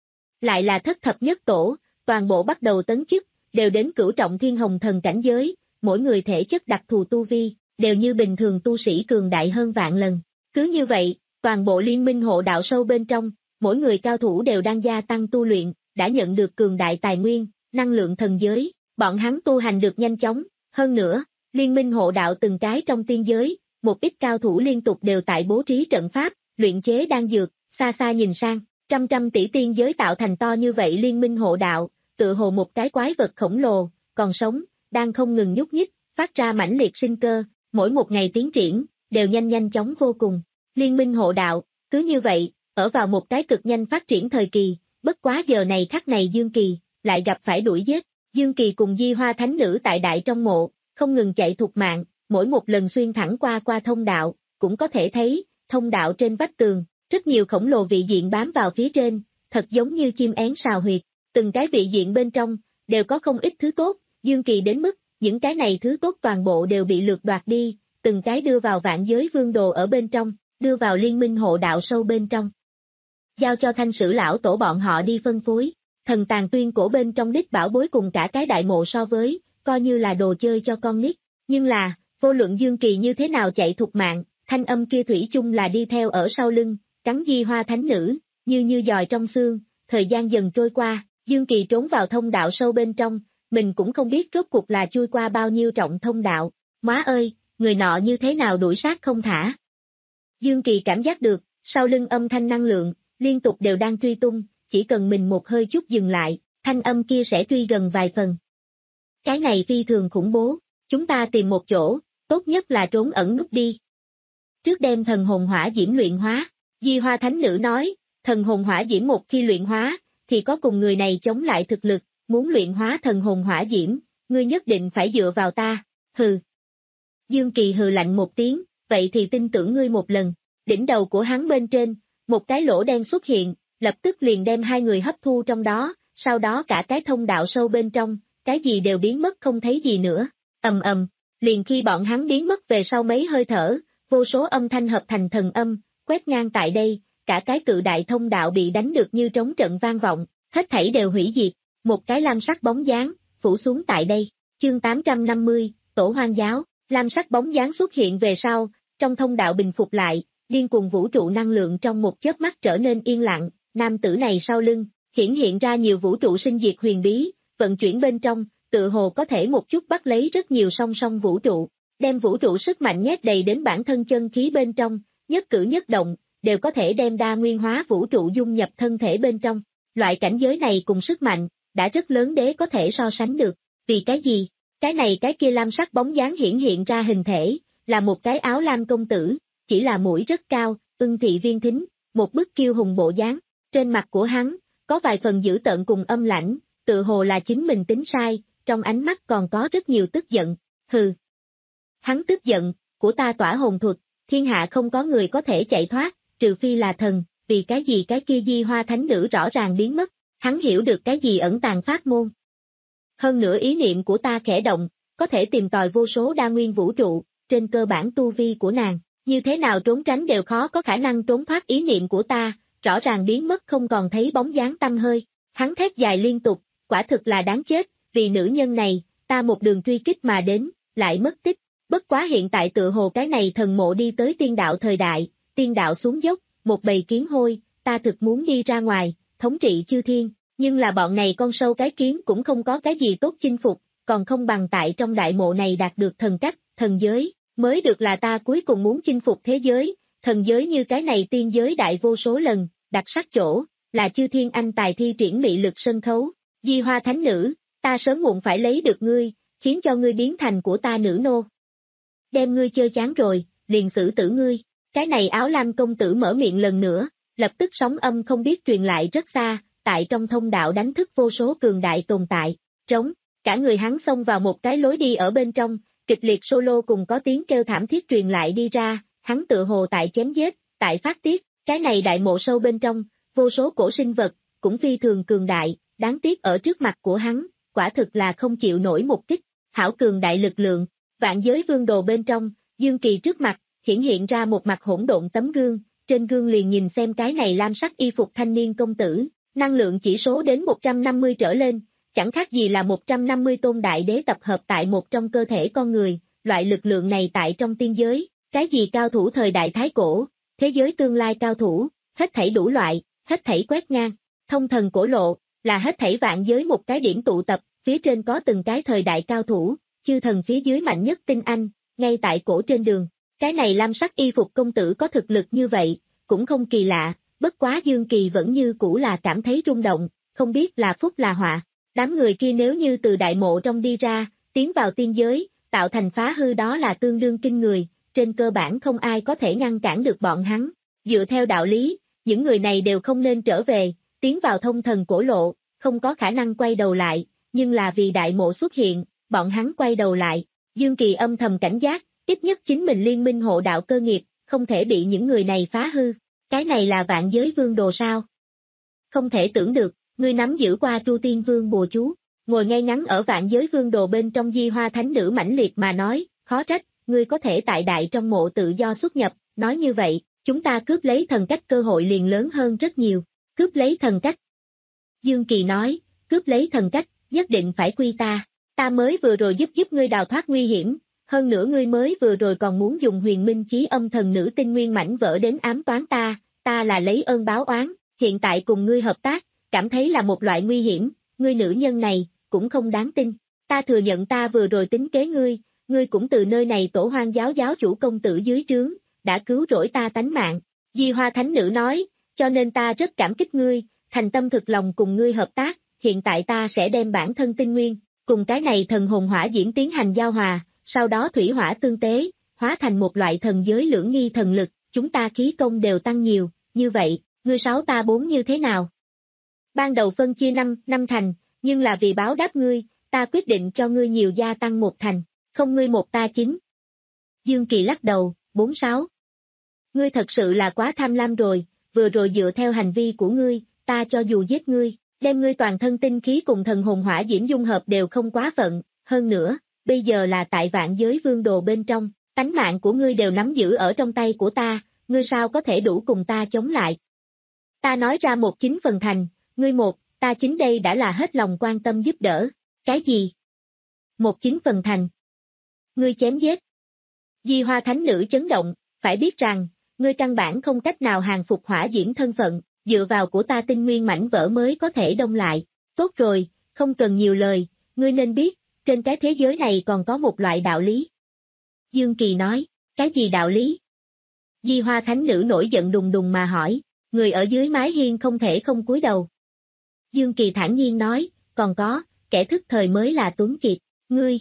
Lại là thất thập nhất tổ, toàn bộ bắt đầu tấn chức, đều đến cửu trọng thiên hồng thần cảnh giới, mỗi người thể chất đặc thù tu vi, đều như bình thường tu sĩ cường đại hơn vạn lần. Cứ như vậy, toàn bộ liên minh hộ đạo sâu bên trong, mỗi người cao thủ đều đang gia tăng tu luyện, đã nhận được cường đại tài nguyên, năng lượng thần giới, bọn hắn tu hành được nhanh chóng. Hơn nữa, liên minh hộ đạo từng cái trong tiên giới, một ít cao thủ liên tục đều tại bố trí trận pháp, luyện chế đan dược, xa xa nhìn sang, trăm trăm tỷ tiên giới tạo thành to như vậy liên minh hộ đạo, tựa hồ một cái quái vật khổng lồ, còn sống, đang không ngừng nhúc nhích, phát ra mãnh liệt sinh cơ, mỗi một ngày tiến triển, đều nhanh nhanh chóng vô cùng. Liên minh hộ đạo, cứ như vậy, ở vào một cái cực nhanh phát triển thời kỳ, bất quá giờ này khắc này Dương Kỳ, lại gặp phải đuổi giết. Dương Kỳ cùng Di Hoa Thánh Nữ tại đại trong mộ, không ngừng chạy thục mạng, mỗi một lần xuyên thẳng qua qua thông đạo, cũng có thể thấy, thông đạo trên vách tường, rất nhiều khổng lồ vị diện bám vào phía trên, thật giống như chim én sào huyệt, từng cái vị diện bên trong, đều có không ít thứ tốt, Dương Kỳ đến mức, những cái này thứ tốt toàn bộ đều bị lược đoạt đi, từng cái đưa vào vạn giới vương đồ ở bên trong, đưa vào liên minh hộ đạo sâu bên trong. Giao cho Thanh Sử lão tổ bọn họ đi phân phối, thần tàng tuyên cổ bên trong đích bảo bối cùng cả cái đại mộ so với, coi như là đồ chơi cho con nít, nhưng là, vô luận Dương Kỳ như thế nào chạy thục mạng, thanh âm kia thủy chung là đi theo ở sau lưng, cắn Di Hoa Thánh Nữ, như như giòi trong xương, thời gian dần trôi qua, Dương Kỳ trốn vào thông đạo sâu bên trong, mình cũng không biết rốt cuộc là chui qua bao nhiêu trọng thông đạo, má ơi, người nọ như thế nào đuổi sát không thả. Dương Kỳ cảm giác được, sau lưng âm thanh năng lượng, liên tục đều đang truy tung, chỉ cần mình một hơi chút dừng lại, thanh âm kia sẽ truy gần vài phần. Cái này phi thường khủng bố, chúng ta tìm một chỗ, tốt nhất là trốn ẩn núp đi. Trước đem thần hồn hỏa diễm luyện hóa, Di Hoa Thánh Nữ nói, thần hồn hỏa diễm một khi luyện hóa, thì có cùng người này chống lại thực lực, muốn luyện hóa thần hồn hỏa diễm, ngươi nhất định phải dựa vào ta, hừ. Dương Kỳ hừ lạnh một tiếng, vậy thì tin tưởng ngươi một lần, đỉnh đầu của hắn bên trên, một cái lỗ đen xuất hiện, lập tức liền đem hai người hấp thu trong đó, sau đó cả cái thông đạo sâu bên trong, cái gì đều biến mất không thấy gì nữa, ầm ầm, liền khi bọn hắn biến mất về sau mấy hơi thở, vô số âm thanh hợp thành thần âm, quét ngang tại đây, cả cái cự đại thông đạo bị đánh được như trống trận vang vọng, hết thảy đều hủy diệt, một cái lam sắc bóng dáng, phủ xuống tại đây, chương tám trăm năm mươi, Tổ Hoang Giáo, lam sắc bóng dáng xuất hiện về sau, trong thông đạo bình phục lại, điên cuồng vũ trụ năng lượng trong một chớp mắt trở nên yên lặng, nam tử này sau lưng, hiển hiện ra nhiều vũ trụ sinh diệt huyền bí, vận chuyển bên trong, tự hồ có thể một chút bắt lấy rất nhiều song song vũ trụ, đem vũ trụ sức mạnh nhét đầy đến bản thân chân khí bên trong, nhất cử nhất động, đều có thể đem đa nguyên hóa vũ trụ dung nhập thân thể bên trong. Loại cảnh giới này cùng sức mạnh, đã rất lớn đế có thể so sánh được. Vì cái gì? Cái này cái kia lam sắc bóng dáng hiển hiện ra hình thể, là một cái áo lam công tử, chỉ là mũi rất cao, ưng thị viên thính, một bức kiêu hùng bộ dáng. Trên mặt của hắn, có vài phần dữ tợn cùng âm lãnh, tự hồ là chính mình tính sai, trong ánh mắt còn có rất nhiều tức giận. Hừ. Hắn tức giận, của ta tỏa hồn thuật, thiên hạ không có người có thể chạy thoát, trừ phi là thần, vì cái gì cái kia Di Hoa Thánh Nữ rõ ràng biến mất, hắn hiểu được cái gì ẩn tàng pháp môn. Hơn nữa ý niệm của ta khẽ động, có thể tìm tòi vô số đa nguyên vũ trụ, trên cơ bản tu vi của nàng, như thế nào trốn tránh đều khó có khả năng trốn thoát ý niệm của ta, rõ ràng biến mất không còn thấy bóng dáng tăm hơi, hắn thét dài liên tục, quả thực là đáng chết, vì nữ nhân này, ta một đường truy kích mà đến, lại mất tích, bất quá hiện tại tựa hồ cái này thần mộ đi tới tiên đạo thời đại, tiên đạo xuống dốc, một bầy kiến hôi, ta thực muốn đi ra ngoài, thống trị chư thiên, nhưng là bọn này con sâu cái kiến cũng không có cái gì tốt chinh phục, còn không bằng tại trong đại mộ này đạt được thần cách, thần giới, mới được là ta cuối cùng muốn chinh phục thế giới, thần giới như cái này tiên giới đại vô số lần, đặc sắc chỗ, là chư thiên anh tài thi triển mị lực sân khấu, Di Hoa Thánh Nữ, ta sớm muộn phải lấy được ngươi, khiến cho ngươi biến thành của ta nữ nô. Đem ngươi chơi chán rồi, liền xử tử ngươi, cái này áo lam công tử mở miệng lần nữa, lập tức sóng âm không biết truyền lại rất xa, tại trong thông đạo đánh thức vô số cường đại tồn tại, trống, cả người hắn xông vào một cái lối đi ở bên trong, kịch liệt solo cùng có tiếng kêu thảm thiết truyền lại đi ra, hắn tựa hồ tại chém giết, tại phát tiết, cái này đại mộ sâu bên trong, vô số cổ sinh vật, cũng phi thường cường đại, đáng tiếc ở trước mặt của hắn, quả thực là không chịu nổi một kích, hảo cường đại lực lượng, vạn giới vương đồ bên trong, Dương Kỳ trước mặt, hiển hiện ra một mặt hỗn độn tấm gương, trên gương liền nhìn xem cái này lam sắc y phục thanh niên công tử, năng lượng chỉ số đến một trăm năm mươi trở lên, chẳng khác gì là một trăm năm mươi tôn đại đế tập hợp tại một trong cơ thể con người, loại lực lượng này tại trong tiên giới, cái gì cao thủ thời đại thái cổ, thế giới tương lai cao thủ, hết thảy đủ loại, hết thảy quét ngang, thông thần cổ lộ, là hết thảy vạn giới một cái điểm tụ tập, phía trên có từng cái thời đại cao thủ, chư thần phía dưới mạnh nhất tinh anh, ngay tại cổ trên đường. Cái này lam sắc y phục công tử có thực lực như vậy, cũng không kỳ lạ, bất quá Dương Kỳ vẫn như cũ là cảm thấy rung động, không biết là phúc là họa. Đám người kia nếu như từ đại mộ trong đi ra, tiến vào tiên giới, tạo thành phá hư đó là tương đương kinh người, trên cơ bản không ai có thể ngăn cản được bọn hắn. Dựa theo đạo lý, những người này đều không nên trở về, tiến vào thông thần cổ lộ, không có khả năng quay đầu lại, nhưng là vì đại mộ xuất hiện, bọn hắn quay đầu lại. Dương Kỳ âm thầm cảnh giác, ít nhất chính mình liên minh hộ đạo cơ nghiệp, không thể bị những người này phá hư. Cái này là vạn giới vương đồ sao? Không thể tưởng được, ngươi nắm giữ qua Tru Tiên Vương bùa chú, ngồi ngay ngắn ở vạn giới vương đồ bên trong Di Hoa Thánh Nữ mãnh liệt mà nói, khó trách, ngươi có thể tại đại trong mộ tự do xuất nhập, nói như vậy, chúng ta cướp lấy thần cách cơ hội liền lớn hơn rất nhiều, cướp lấy thần cách. Dương Kỳ nói, cướp lấy thần cách, nhất định phải quy ta, ta mới vừa rồi giúp giúp ngươi đào thoát nguy hiểm, hơn nữa ngươi mới vừa rồi còn muốn dùng huyền minh chí âm thần nữ tinh nguyên mảnh vỡ đến ám toán ta, ta là lấy ơn báo oán, hiện tại cùng ngươi hợp tác, cảm thấy là một loại nguy hiểm, ngươi nữ nhân này, cũng không đáng tin, ta thừa nhận ta vừa rồi tính kế ngươi, ngươi cũng từ nơi này Tổ Hoang Giáo giáo chủ công tử dưới trướng, đã cứu rỗi ta tánh mạng, Di Hoa Thánh Nữ nói, cho nên ta rất cảm kích ngươi, thành tâm thực lòng cùng ngươi hợp tác, hiện tại ta sẽ đem bản thân tinh nguyên, cùng cái này thần hồn hỏa diễm tiến hành giao hòa, sau đó thủy hỏa tương tế, hóa thành một loại thần giới lưỡng nghi thần lực, chúng ta khí công đều tăng nhiều, như vậy, ngươi sáu ta bốn như thế nào? Ban đầu phân chia năm, năm thành, nhưng là vì báo đáp ngươi, ta quyết định cho ngươi nhiều gia tăng một thành, không ngươi một ta chín. Dương Kỳ lắc đầu, bốn sáu. Ngươi thật sự là quá tham lam rồi, vừa rồi dựa theo hành vi của ngươi, ta cho dù giết ngươi, đem ngươi toàn thân tinh khí cùng thần hồn hỏa diễm dung hợp đều không quá phận, hơn nữa, bây giờ là tại vạn giới vương đồ bên trong, tánh mạng của ngươi đều nắm giữ ở trong tay của ta, ngươi sao có thể đủ cùng ta chống lại. Ta nói ra một chín phần thành, ngươi một, ta chín đây đã là hết lòng quan tâm giúp đỡ, cái gì? Một chín phần thành. Ngươi chém giết. Di Hoa Thánh Nữ chấn động, phải biết rằng, ngươi căn bản không cách nào hàng phục hỏa diễm thân phận, dựa vào của ta tinh nguyên mảnh vỡ mới có thể đông lại. Tốt rồi, không cần nhiều lời, ngươi nên biết, trên cái thế giới này còn có một loại đạo lý. Dương Kỳ nói, cái gì đạo lý? Di Hoa Thánh Nữ nổi giận đùng đùng mà hỏi, người ở dưới mái hiên không thể không cúi đầu. Dương Kỳ thản nhiên nói, còn có, kẻ thức thời mới là tuấn kiệt, ngươi.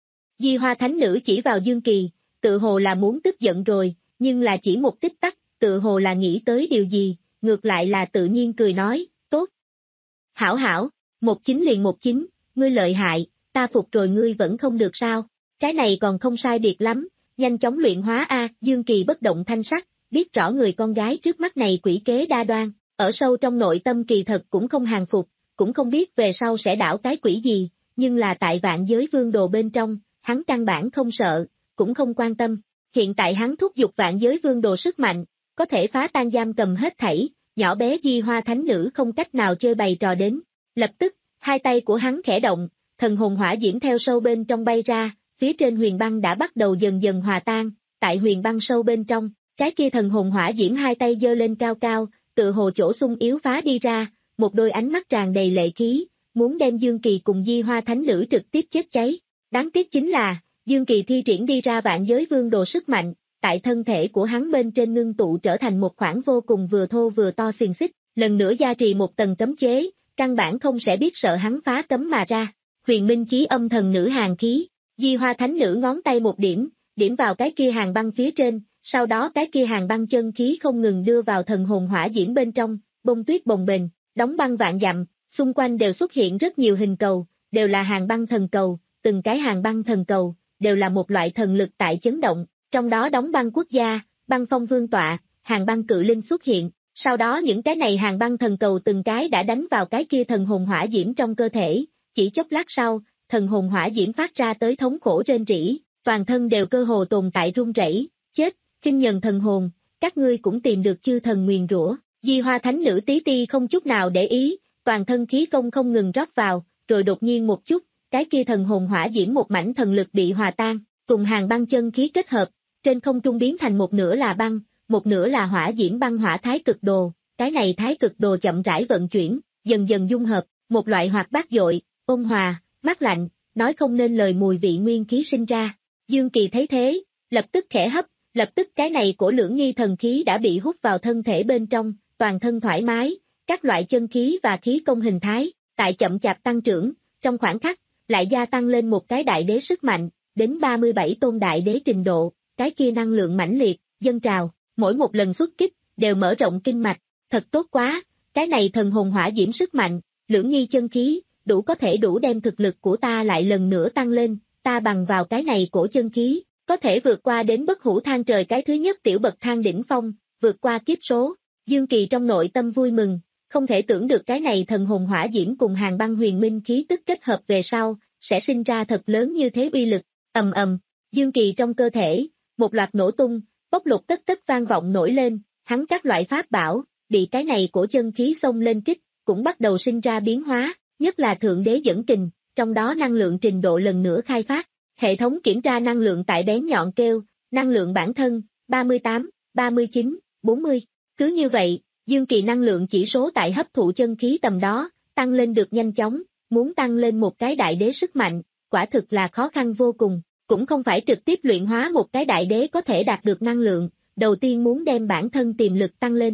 Di Hoa Thánh Nữ chỉ vào Dương Kỳ, tự hồ là muốn tức giận rồi, nhưng là chỉ một tích tắc, tự hồ là nghĩ tới điều gì, ngược lại là tự nhiên cười nói, tốt. Hảo hảo, một chín liền một chín, ngươi lợi hại, ta phục rồi ngươi vẫn không được sao, cái này còn không sai biệt lắm, nhanh chóng luyện hóa a. Dương Kỳ bất động thanh sắc, biết rõ người con gái trước mắt này quỷ kế đa đoan, ở sâu trong nội tâm kỳ thật cũng không hàng phục, cũng không biết về sau sẽ đảo cái quỷ gì, nhưng là tại vạn giới vương đồ bên trong, hắn căn bản không sợ, cũng không quan tâm, hiện tại hắn thúc giục vạn giới vương đồ sức mạnh, có thể phá tan giam cầm hết thảy, nhỏ bé Di Hoa Thánh Nữ không cách nào chơi bày trò đến, lập tức, hai tay của hắn khẽ động, thần hồn hỏa diễm theo sâu bên trong bay ra, phía trên huyền băng đã bắt đầu dần dần hòa tan, tại huyền băng sâu bên trong, cái kia thần hồn hỏa diễm hai tay giơ lên cao cao, tự hồ chỗ sung yếu phá đi ra, một đôi ánh mắt tràn đầy lệ khí, muốn đem Dương Kỳ cùng Di Hoa Thánh Nữ trực tiếp chết cháy. Đáng tiếc chính là, Dương Kỳ thi triển đi ra vạn giới vương đồ sức mạnh, tại thân thể của hắn bên trên ngưng tụ trở thành một khoảng vô cùng vừa thô vừa to xiềng xích, lần nữa gia trì một tầng cấm chế, căn bản không sẽ biết sợ hắn phá cấm mà ra. Huyền Minh Chí âm thần nữ hàng khí, Di Hoa Thánh Nữ ngón tay một điểm, điểm vào cái kia hàng băng phía trên, sau đó cái kia hàng băng chân khí không ngừng đưa vào thần hồn hỏa diễm bên trong, bông tuyết bồng bềnh, đóng băng vạn dặm, xung quanh đều xuất hiện rất nhiều hình cầu, đều là hàng băng thần cầu, từng cái hàng băng thần cầu, đều là một loại thần lực tại chấn động, trong đó đóng băng quốc gia, băng phong vương tọa, hàng băng cự linh xuất hiện, sau đó những cái này hàng băng thần cầu từng cái đã đánh vào cái kia thần hồn hỏa diễm trong cơ thể, chỉ chốc lát sau, thần hồn hỏa diễm phát ra tới thống khổ rên rỉ, toàn thân đều cơ hồ tồn tại run rẩy, chết, kinh nhần thần hồn, các ngươi cũng tìm được chư thần nguyền rủa. Di Hoa Thánh Nữ tí ti không chút nào để ý, toàn thân khí công không ngừng rót vào, rồi đột nhiên một chút, cái kia thần hồn hỏa diễm một mảnh thần lực bị hòa tan, cùng hàng băng chân khí kết hợp, trên không trung biến thành một nửa là băng, một nửa là hỏa diễm băng hỏa thái cực đồ, cái này thái cực đồ chậm rãi vận chuyển, dần dần dung hợp, một loại hoạt bát dội, ôn hòa, mát lạnh, nói không nên lời mùi vị nguyên khí sinh ra. Dương Kỳ thấy thế, lập tức khẽ hấp, lập tức cái này của lưỡng nghi thần khí đã bị hút vào thân thể bên trong, toàn thân thoải mái, các loại chân khí và khí công hình thái, tại chậm chạp tăng trưởng, trong khoảng khắc, lại gia tăng lên một cái đại đế sức mạnh, đến ba mươi bảy tôn đại đế trình độ, cái kia năng lượng mãnh liệt, dâng trào, mỗi một lần xuất kích, đều mở rộng kinh mạch, thật tốt quá, cái này thần hồn hỏa diễm sức mạnh, lưỡng nghi chân khí, đủ có thể đủ đem thực lực của ta lại lần nữa tăng lên, ta bằng vào cái này cổ chân khí, có thể vượt qua đến bất hủ thang trời cái thứ nhất tiểu bậc thang đỉnh phong, vượt qua kiếp số. Dương Kỳ trong nội tâm vui mừng, không thể tưởng được cái này thần hồn hỏa diễm cùng hàng băng huyền minh khí tức kết hợp về sau, sẽ sinh ra thật lớn như thế uy lực, ầm ầm, Dương Kỳ trong cơ thể, một loạt nổ tung, bốc lục tất tất vang vọng nổi lên, hắn các loại pháp bảo, bị cái này cổ chân khí xông lên kích, cũng bắt đầu sinh ra biến hóa, nhất là thượng đế dẫn kình, trong đó năng lượng trình độ lần nữa khai phát, hệ thống kiểm tra năng lượng tại bén nhọn kêu, năng lượng bản thân, ba mươi tám, ba mươi chín, bốn mươi, cứ như vậy, Dương Kỳ năng lượng chỉ số tại hấp thụ chân khí tầm đó, tăng lên được nhanh chóng, muốn tăng lên một cái đại đế sức mạnh, quả thực là khó khăn vô cùng, cũng không phải trực tiếp luyện hóa một cái đại đế có thể đạt được năng lượng, đầu tiên muốn đem bản thân tiềm lực tăng lên,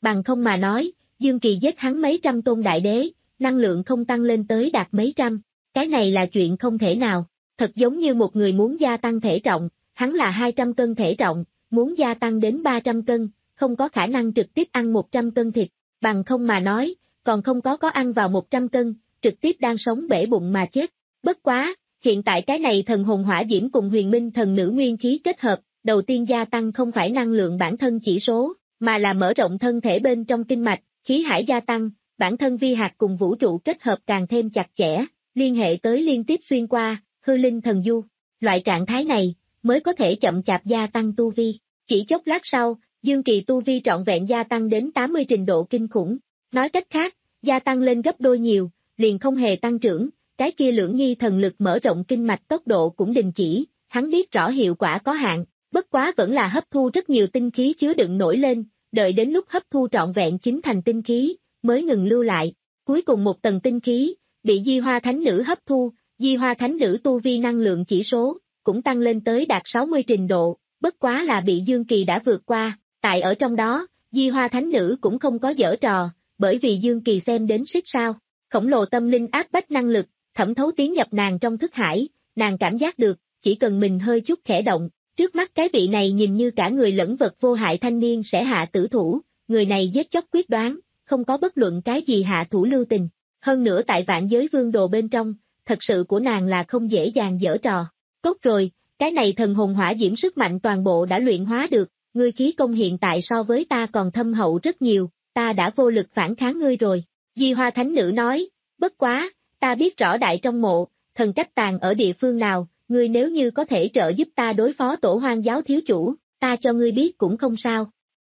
bằng không mà nói, Dương Kỳ giết hắn mấy trăm tôn đại đế, năng lượng không tăng lên tới đạt mấy trăm, cái này là chuyện không thể nào, thật giống như một người muốn gia tăng thể trọng, hắn là hai trăm cân thể trọng, muốn gia tăng đến ba trăm cân, không có khả năng trực tiếp ăn một trăm cân thịt, bằng không mà nói, còn không có có ăn vào một trăm cân, trực tiếp đang sống bể bụng mà chết, bất quá, hiện tại cái này thần hồn hỏa diễm cùng huyền minh thần nữ nguyên khí kết hợp, đầu tiên gia tăng không phải năng lượng bản thân chỉ số, mà là mở rộng thân thể bên trong kinh mạch, khí hải gia tăng, bản thân vi hạt cùng vũ trụ kết hợp càng thêm chặt chẽ, liên hệ tới liên tiếp xuyên qua, hư linh thần du. Loại trạng thái này, mới có thể chậm chạp gia tăng tu vi. Chỉ chốc lát sau, Dương Kỳ tu vi trọn vẹn gia tăng đến tám mươi trình độ kinh khủng. Nói cách khác, gia tăng lên gấp đôi nhiều, liền không hề tăng trưởng, cái kia lưỡng nghi thần lực mở rộng kinh mạch tốc độ cũng đình chỉ, hắn biết rõ hiệu quả có hạn, bất quá vẫn là hấp thu rất nhiều tinh khí chứa đựng nổi lên, đợi đến lúc hấp thu trọn vẹn chính thành tinh khí, mới ngừng lưu lại. Cuối cùng một tầng tinh khí, bị Di Hoa Thánh Nữ hấp thu, Di Hoa Thánh Nữ tu vi năng lượng chỉ số, cũng tăng lên tới đạt sáu mươi trình độ, bất quá là bị Dương Kỳ đã vượt qua, tại ở trong đó, Di Hoa Thánh Nữ cũng không có giở trò, bởi vì Dương Kỳ xem đến xích sao, khổng lồ tâm linh áp bách năng lực, thẩm thấu tiến nhập nàng trong thức hải, nàng cảm giác được, chỉ cần mình hơi chút khẽ động, trước mắt cái vị này nhìn như cả người lẫn vật vô hại thanh niên sẽ hạ tử thủ, người này giết chóc quyết đoán, không có bất luận cái gì hạ thủ lưu tình, hơn nữa tại vạn giới vương đồ bên trong, thật sự của nàng là không dễ dàng giở trò. Tốt rồi, cái này thần hồn hỏa diễm sức mạnh toàn bộ đã luyện hóa được, ngươi khí công hiện tại so với ta còn thâm hậu rất nhiều, ta đã vô lực phản kháng ngươi rồi. Di Hoa Thánh Nữ nói, bất quá, ta biết rõ đại trong mộ, thần cách tàng ở địa phương nào, ngươi nếu như có thể trợ giúp ta đối phó tổ hoang giáo thiếu chủ, ta cho ngươi biết cũng không sao.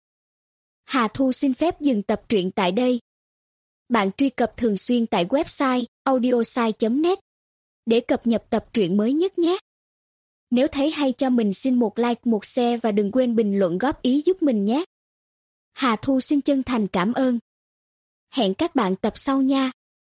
Hà Thu xin phép dừng tập truyện tại đây. Bạn truy cập thường xuyên tại website audiosai chấm net để cập nhật tập truyện mới nhất nhé. Nếu thấy hay cho mình xin một like, một share và đừng quên bình luận góp ý giúp mình nhé. Hà Thu xin chân thành cảm ơn. Hẹn các bạn tập sau nha.